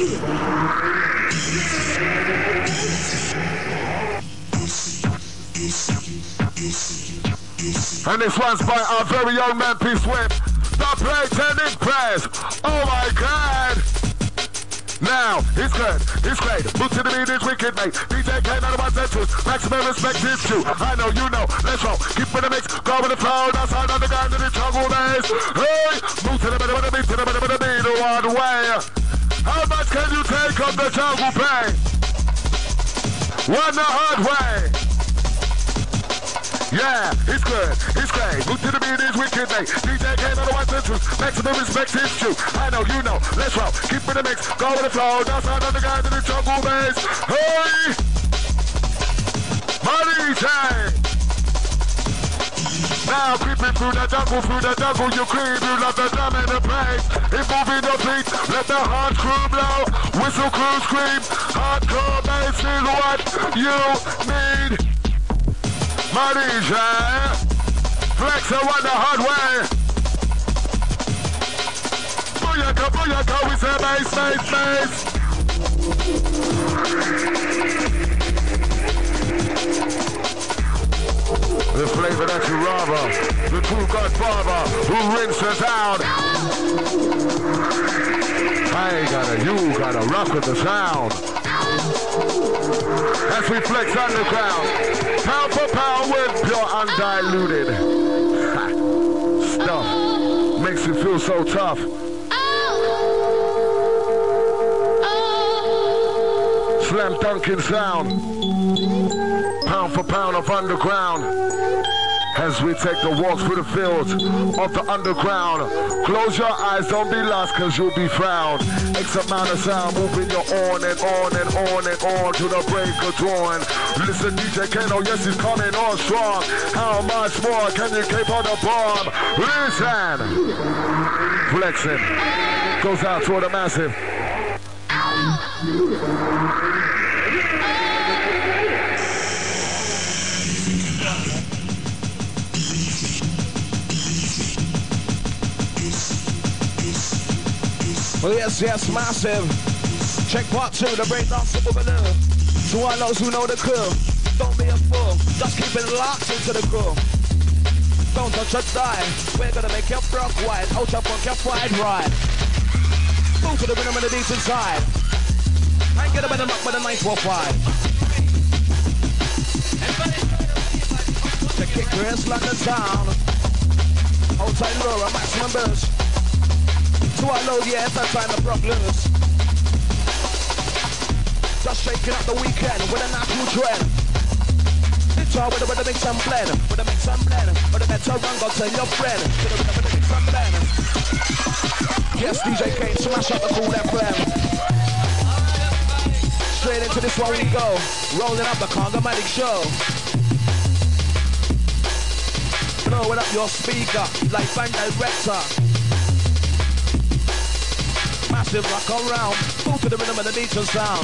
And this one's by our very own man P Swift. The Pretending Press. Oh my God. Now, it's good, it's great. Move to the beat, it's wicked, mate. DJ Kane out of my centers. Maximum respect is due. I know, you know. Let's roll. Keep with the mix. Go with the flow. Outside on the ground in the jungle days. Hey! Move to the beat, to the beat, to the beat, one way. How much can you take of the jungle pain? One the hard way. Yeah, it's good, it's great. Move to the beat, it's wicked, mate. DJ Kane on the one centers. Maximum respect is due. I know, you know. Let's roll. Keep with the mix. Go with the flow. Outside on the ground in the jungle days. Hey! Money time! Now creeping through the jungle, you creep, you love the drum and the bass. It's moving your feet, let the hard crew blow, whistle crew scream, hardcore bass is what you need. Marisha, flex the one the hard way. Booyaka, we say bass. The flavor that you rather, the true godfather who rinses out. I You gotta rock with the sound. As we flex underground, pound for pound with pure undiluted stuff. Makes you feel so tough. Slam dunking sound. Pound for pound of underground. As we take the walks through the fields of the underground. Close your eyes, don't be lost, cause you'll be found. X amount of sound moving you on and on and on and on to the break of dawn. Listen, DJ Kano, yes, he's coming on strong. How much more can you keep on the bomb? Listen! Flexing. Goes out to the massive. Well, yes, massive. Check part 2, the breakdown for Boogaloo. To all those who know the crew, don't be a fool, just keep it locked into the crew. Don't touch a dime, we're gonna make your broke white, out your funk, your fried right. Move to the rhythm and the beats inside. I ain't get a better knock by the 945. The kicker is London town. Outside Laura, maximum burst. To our load, yeah, it's that time to rock loose. Just shaking up the weekend with a natural trend. It's all with the mix and blend, with the mix and blend, with the better run, go tell your friend. With the mix and blend. Yes, DJ Kane, smash up the Cool FM. Straight into this one we go, rolling up the Congomatic show. Blowing up your speaker like band director. Massive rock around, move to the rhythm of the beats and sound.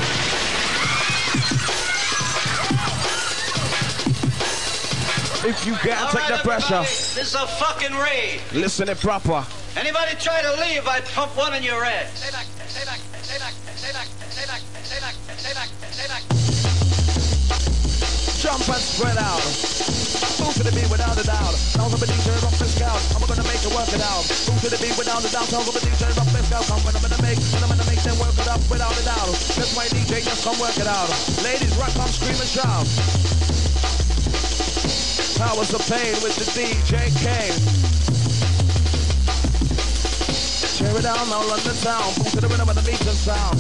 If you can't take the pressure, this is a fucking raid. Listen it proper. Anybody try to leave, I pump one in your head. Stay back, stay back, stay back, stay back, stay back, stay back, stay back, stay back. Jump and spread out. Move to the beat without a doubt. Sounds of a DJ rock the scout. I'm gonna make it work it out. Move to the beat without a doubt. Sounds of a DJ rock the scout. I'm gonna make them work it up without a doubt. That's my DJ, just come work it out. Ladies, rock, come scream and shout. Powers of pain with the DJ Kane. Tear it down, now London town. Move to the rhythm of the beat and sound.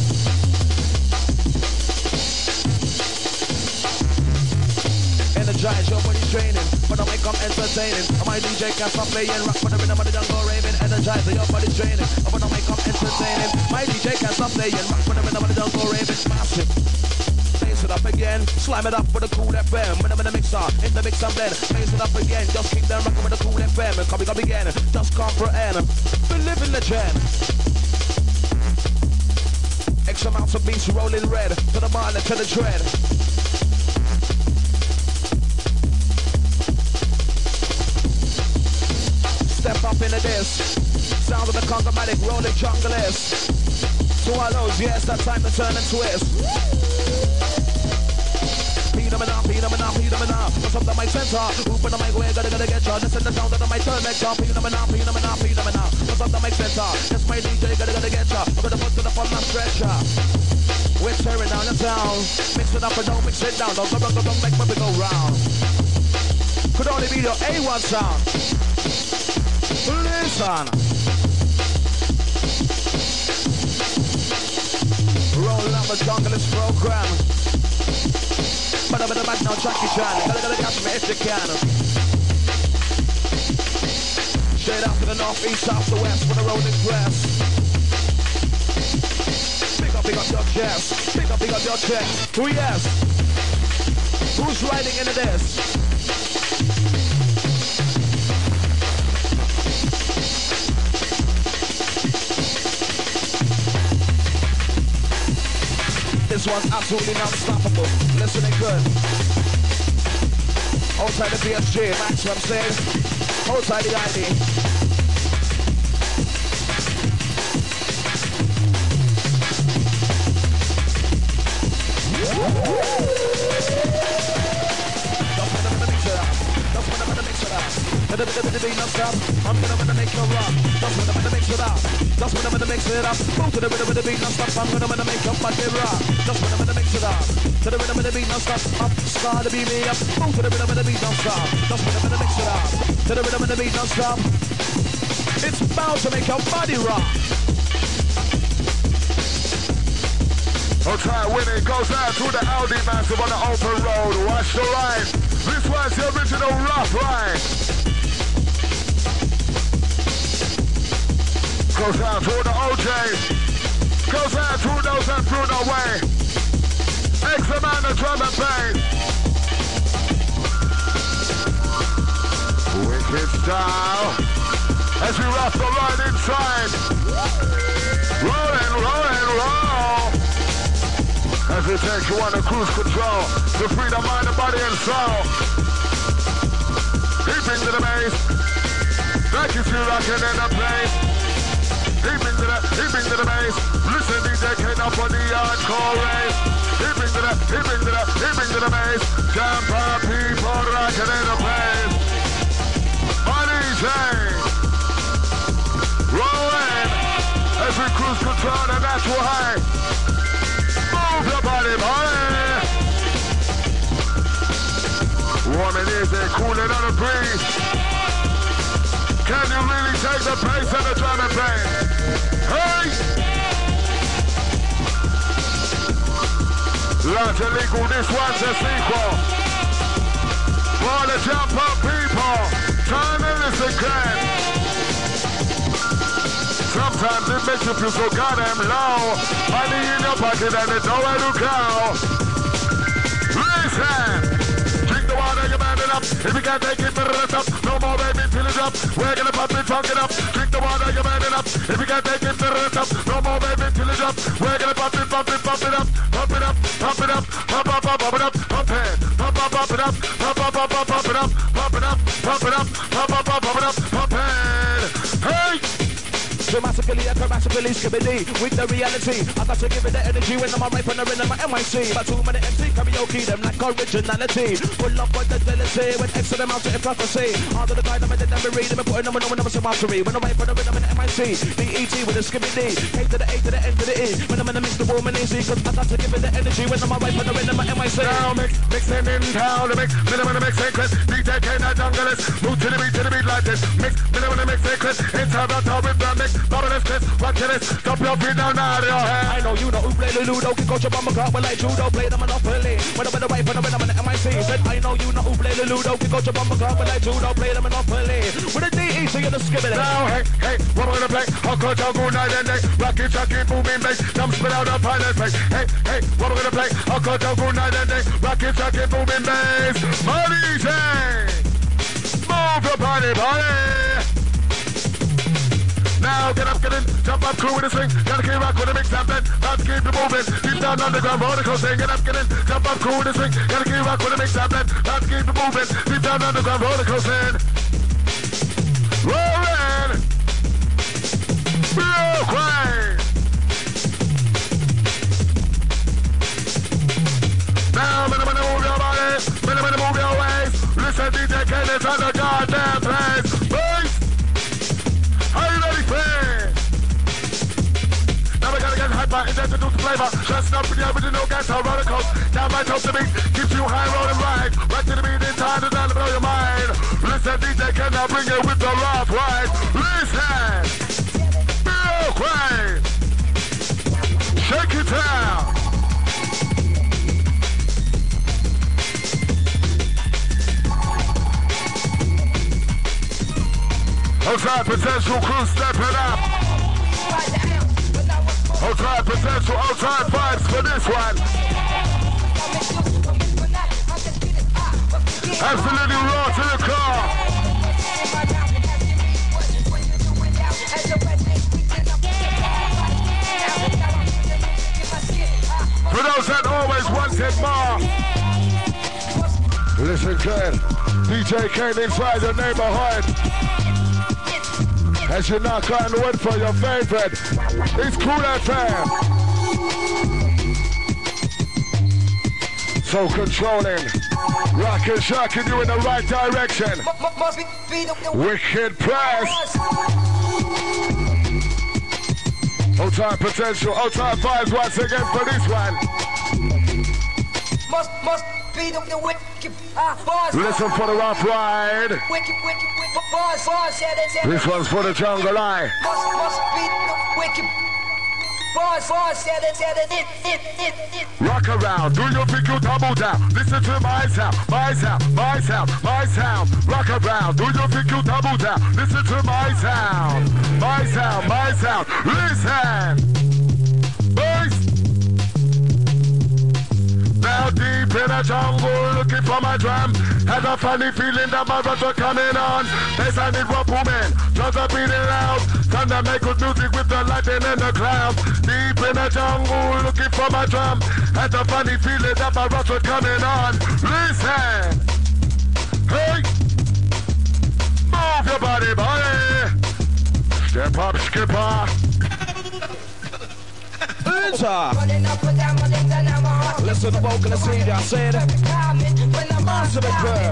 Energize, your body's training, but I make them entertaining. My DJ can't stop playing rock for the rhythm of the jungle raving. Energize, your body's training, but I make them entertaining. My DJ can't stop playing rock for the rhythm of the jungle raving. Massive. Bass it up again, slam it up with the Cool FM. When I'm in the mixer, in the mix and blend. Bass it up again, just keep them rocking with the Cool FM. And come again, just comprehend. Believe in the gen. X amounts of beats rolling red, to the bar and to the tread. Step up into this. Sound of the Congomatic rolling junglist. To all those, yes, that time to turn and twist. Phenomena. What's up the mic center? Open the mic, we're gonna get you. Listen the sound of the mic, turn next up. Phenomena. What's up the mic center? That's my DJ, gonna get you. I'm gonna put it up on my stretcher. We're tearing down the sound. Mix it up and don't mix it down. Don't make me go round. Could only be your A1 sound. Listen. Rolling up a junglist program. But I'm in the back now, Jackie Chan. Gotta catch me if you can. Straight up to the north, east, south, the west, with a rolling grass. Big up your chest. Big up your chest. Oh yes. Who's riding into this? This one's absolutely unstoppable. Listening good. Hold tight the PSG, maximum says. Hold tight the ID. Just put them in the mixer. non-stop. I'm gonna make you rock. Just when I'm gonna mix it up. Just when I'm gonna mix it up. Move to the rhythm of the beat non-stop. I'm gonna make your body rock. Just when I'm gonna mix it up. To the rhythm of the beat non-stop. Up, start to beat me up. Move to the rhythm of the beat non-stop. Just when I'm gonna mix it up. To the rhythm of the beat non-stop. It's bound to make your body rock. Outside winning goes out to the Audi Massive on the open road. Watch the line. This one's the original rough line. Goes out to the OJs. Goes out to those that threw the way. X-amount of drum and bass. Wicked style. As we rough the line inside. Rolling, rolling, roll. As we take you on the cruise control to free the mind, the body, and soul. Deep into the bass, like you feel rocking in the place. Deep into the bass. Listen, DJ Kane up on the hardcore race. Deep into the bass. Jump up, people rocking in the place. Money chain, rolling as we cruise control the natural high. Move your body, boy. Warm and easy, cooling on the breeze. Can you really take the pace of the drum and bass? Hey! Large and legal, this one's a sequel. For the jump up people, turn and listen again. Sometimes it makes you feel so goddamn low. Money in your pocket and there's nowhere to go. Listen! Drink the water, you're banding up. If you can't take it, put it up. No more baby till it's up. We're gonna pop it, funk it up. Drink the water, you're banding up. If you can't take it, put it up. No more baby till it's up. We're gonna pop it, pump it, pump it up. Pump it up, pump it up. Pump up, pump it up. Pump it. Pump up, pump it up. Pump up, pump up, pump it up. Pump it up, pump it up. Pump up, pump it up. Pump it. Hey! Dramatically and dramatically skibbity with the reality. I got to give it the energy when I'm right on the rhythm of MIC. But too many MC karaoke them like originality. Full up with the jealousy with X to the mountain and prophecy. All of the time I'm in the memory, them putting them on some mastery. When I'm right on the rhythm of MIC, BET with the skibbity. K to the A to the N to the E. When I'm in the mix the woman easy, cause I got to give it the energy when I'm right on the rhythm of MIC. Now mixing in town, the mix, minimum mix and clip. DJ K not junglist, move to the beat like this. Mix, minimum mix and clip. Inside the top with the mix. Bubble this, watch this, stop your feet down out of your head. I know you know who play the Ludo, can coach your bummer club, but like judo, play the Monopoly. When I'm in the right, when I'm in the MIC, said I know you know who play the Ludo, can coach your bummer club, but like judo, play the Monopoly. With a DE, so you're the skibble. Now, hey, what we're gonna play? I'll coach our good night and day. Rocky, chucky, booming bass, jump spit out the pilot face. Hey, what we're gonna play? I'll coach our good night and day. Rocky, chucky, booming bass. Money chain, move your body, body. Now get up, get in, jump up, crew with a swing. Gotta keep rock with a mix and blend. About to keep it moving. Deep down underground, roller coaster. Get up, get in, jump up, crew with a swing. Gotta keep rock with a mix and blend. About to keep it moving. Deep down underground, roller coaster. Rolling. Real quiet. Now, minimum move your body. Minimum move your waist. Listen, DJ Kenneth on the goddamn place. Bass. Are you ready, friend? Now we gotta get hyper, injected to the flavor. Just up with the original gas, our roller coaster. Down right up the beat, keeps you high, rolling right. Right to the beat in time to down to blow your mind. Listen, DJ, can I bring you with the rough right? Listen, real quick. Shake it down. Outside potential crew stepping up. Outside potential, outside vibes for this one. Absolutely raw to the car. For those that always wanted more. Listen good. DJ Kane inside the neighborhood. As you knock on the wood for your favorite, it's Cool FM. So controlling, rocking, shocking you in the right direction. Wicked press. Outside potential, outside vibes once again for this one. Must be the wicked Listen for the rough ride. This one's for the jungle eye. Must be the wicked. Rock around, do you think you taboo down? Listen to my sound, my sound, my sound, my sound. Rock around, do you think you taboo down? Listen to my sound, my sound, my sound. Listen, bass. Now deep in the jungle, looking for my drum. Had a funny feeling that my runs were coming on. Bass I need one booming, drums are beating loud. Time to make good music with the lightning and the clouds. Deep in the jungle, looking for my drum. Had a funny feeling that my runs were coming on. Listen, hey, move your body, body. Step up, skipper. Listen to the vocalist here, I said massive girl.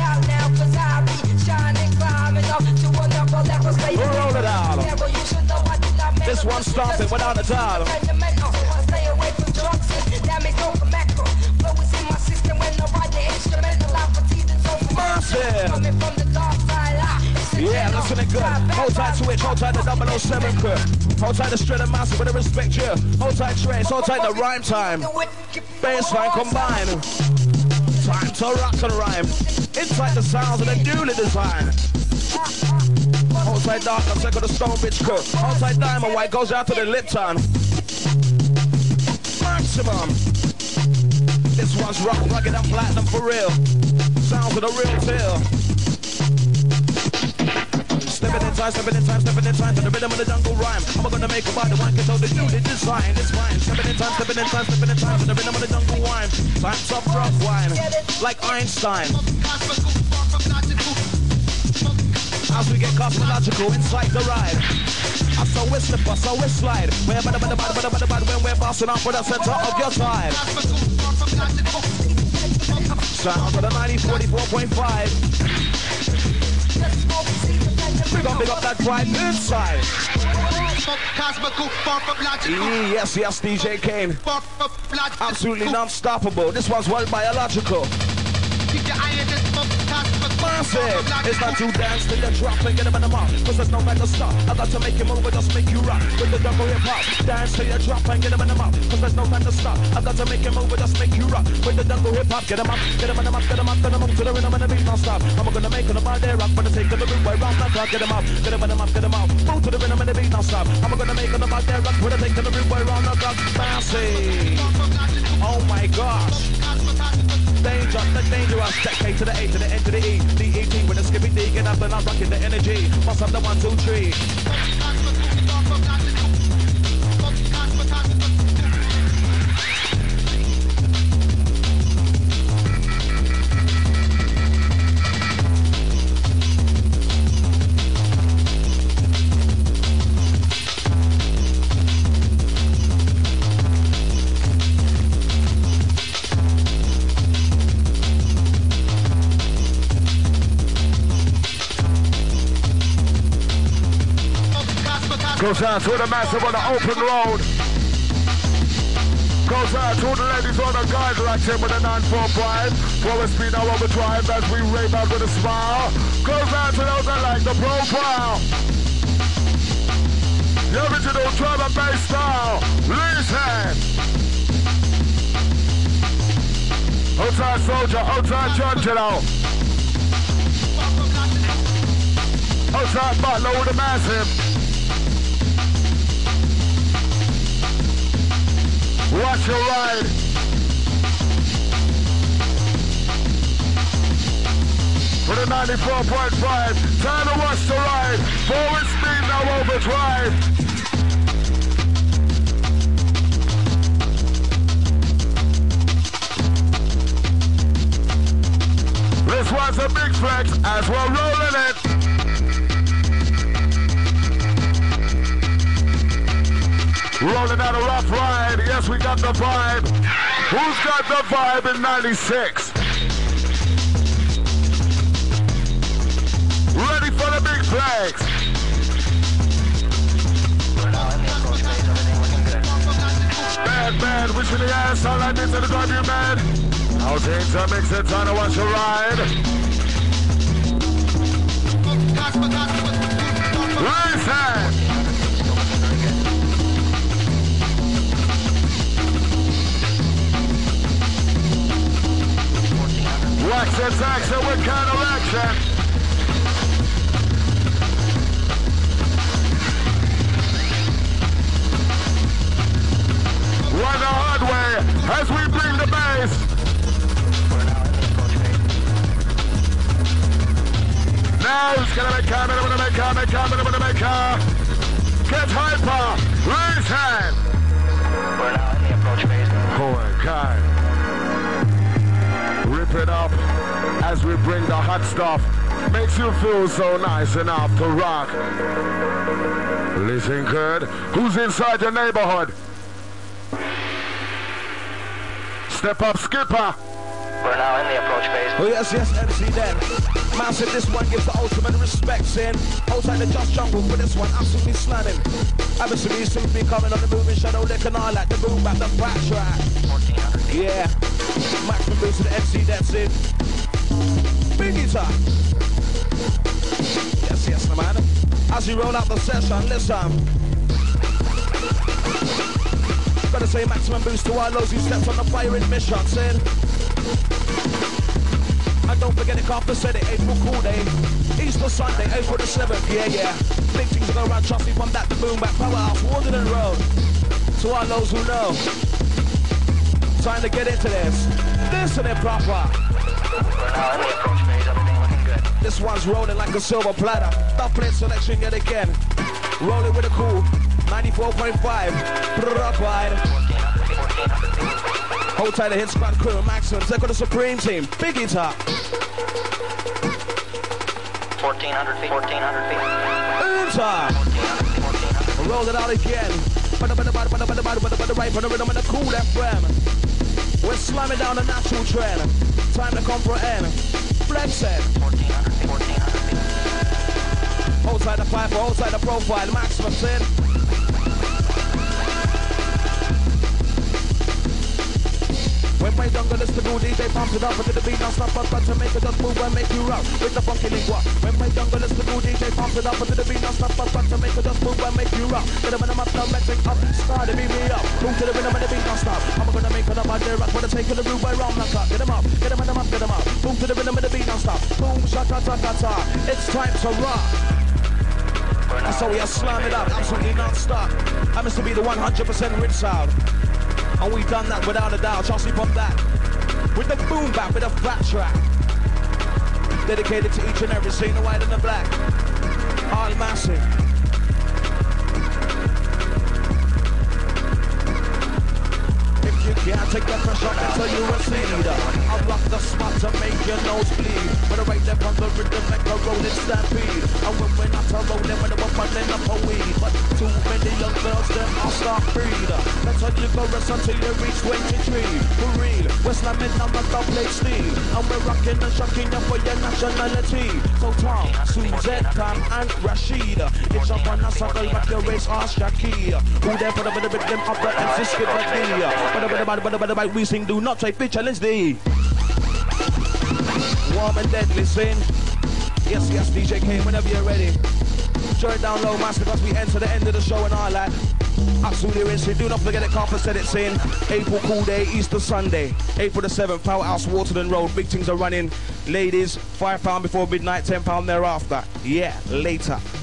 Roll it out. This one's starting without a doubt. Massive. Yeah, listen it good. Hold tight to it, hold tight the 007 crew. Hold tight the straight and massive with the respect you. Hold tight trace, hold tight the rhyme time. Bassline combine. Time to rock and rhyme. Inside the sounds of the newly design. Hold tight dark, I'm second the Stone Bitch crew. Hold tight Diamond White goes out to the Lipton. Maximum. This one's rock, rugged and platinum for real. Sounds of the real deal. Stepping in time, stepping in time, stepping in time to the rhythm of the jungle rhyme. I'm gonna make a body one control the unit design. It's fine. Stepping in time, stepping in time, stepping in time to the rhythm of the jungle rhyme. Time soft rock wine, like Einstein. As we get cosmological inside the ride. I saw we slip, I saw we slide. When we're bossing up for the center of your side. Sound for the 9044.5. Big up that vibe inside. Yes, yes, DJ Kane. Absolutely non-stoppable. This one's well biological. Massive. It's not to dance till you drop and get them in the mouth. Cause there's no time to stop. I got to make you move and just make you rock. With the jungle hip hop. Dance till you drop and get them in the mouth. Cause there's no time to stop. I got to make you move and just make you rock. With the jungle hip hop. Get them up, get them in the mouth, get them up, get them up to the rhythm and the beat non-stop. I'm gonna make them out there rock for the sake of the root way round the clock. Get them up, get them in the mouth, get them out. Move to the rhythm and the beat non-stop. I'm gonna make them out there rock for the sake of the root way round the clock. Massive. Oh my gosh. Danger, the dangerous. K to the A to the N to the E. The E-T with the skipping D. Get up and I'm rocking the energy. Must have the 1, 2, 3. Goes out to the massive on the open road. Goes out to the ladies on the guide like him with a 945. Forward speed now overdrive as we rave out with a smile. Goes out to those that like the profile. The original drum and bass style. Listen. Outside Soldier, outside Jungelo. Outside Butler with a massive. Watch your ride. For the 94.5, time to watch the ride. Forward speed now overdrive. This one's a big flex as we're rolling it. Rolling down a rough ride. Yes, we got the vibe. Who's got the vibe in 96? Ready for the big flags. Bad, wishing the ass all I did to the drive you mad. How's the intermix and trying to watch your ride? Listen! Wax and tax and with counteraction. Run the hard way as we bring the bass. Now it's gonna make her. Get hyper. Raise hand. We're now in the approach phase. Oh my God. Rip it up as we bring the hot stuff. Makes you feel so nice enough to rock. Listen good. Who's inside your neighborhood? Step up, skipper. We're now in the approach phase. Oh yes, MC then. Massive, this one gives the ultimate respect, saying, outside the just jungle for this one, absolutely slamming. Absolutely seems to be coming on the moving shadow, licking all like the boom back, the back track. Yeah. Maximum boost to the MC, that's it. Big guitar. Yes, man. As we roll out the session, listen. Gotta say maximum boost to all those who stepped on the firing mission, saying. And don't forget it, Carter said it, April Cool Day. Easter Sunday, April the 7th, yeah. Big things are going around, trust me, from that to boom back, powerhouse, Warden Road. To all those who know. Time to get into this. Listen it proper. We're now in the approach phase, everything looking good. This one's rolling like a silver platter. Stop playing selection yet again. Rolling with a cool 94.5. Rock wide. Hold tight, the hit squad crew, Maximum, Zeko the Supreme Team, big guitar. 1400 feet. Enter. Roll it out again. Right for the rhythm and the cool FM. We're slamming down the natural trend. Time to comprehend. Flex it. 1400 feet. Hold tight the pipe, hold tight the profile, Maximum sin. When my jungle is to do DJ, pump it up until the beat now stop up, got to make it just move and make you rock with the funky lingua. When my jungle is to do DJ, pump it up until the beat now stop up, got to make it just move and make you rock. Get them in the map, now let's take up, start to beat me up. Move to the rhythm and the beat now stop. I'm gonna make it up on the rock for the take of the groove by round knock up. Get them up, get them in the map, get them up. Move to the rhythm and the beat now stop. Boom, shaka-taka-ta. It's time to rock. That's how we are slamming it up, absolutely non-stop. I must be the 100% rich sound. And we've done that without a doubt. Trust me from that. With the boom back, with a flat track. Dedicated to each and every scene, the white and the black. All massive. You can't take the pressure until you recede. Unlock the spot to make your nose bleed. With a right left on the rhythm like a rolling stampede. And when we're not a rolling, when we're running up a weed. But too many young girls, them all start breed. That's how you go rest until you reach 23. For real, we're slamming on the double steel. And we're rocking and shocking you for your nationality. So Tom, Suzette, Tom, and Rashida. It's up on a circle like your race or Shakira. Who there for the rhythm of the MC skip like me. But we sing, do not try to challenge thee. Warm and deadly sin. Yes, DJ K, whenever you're ready. Show it down low, master, because we enter the end of the show and all that. Absolutely rinsing. Do not forget that Carper said it's in. April Cool Day, Easter Sunday. April the 7th, Powerhouse, Waterton Road. Big things are running. Ladies, £5 before midnight, £10 thereafter. Yeah, later.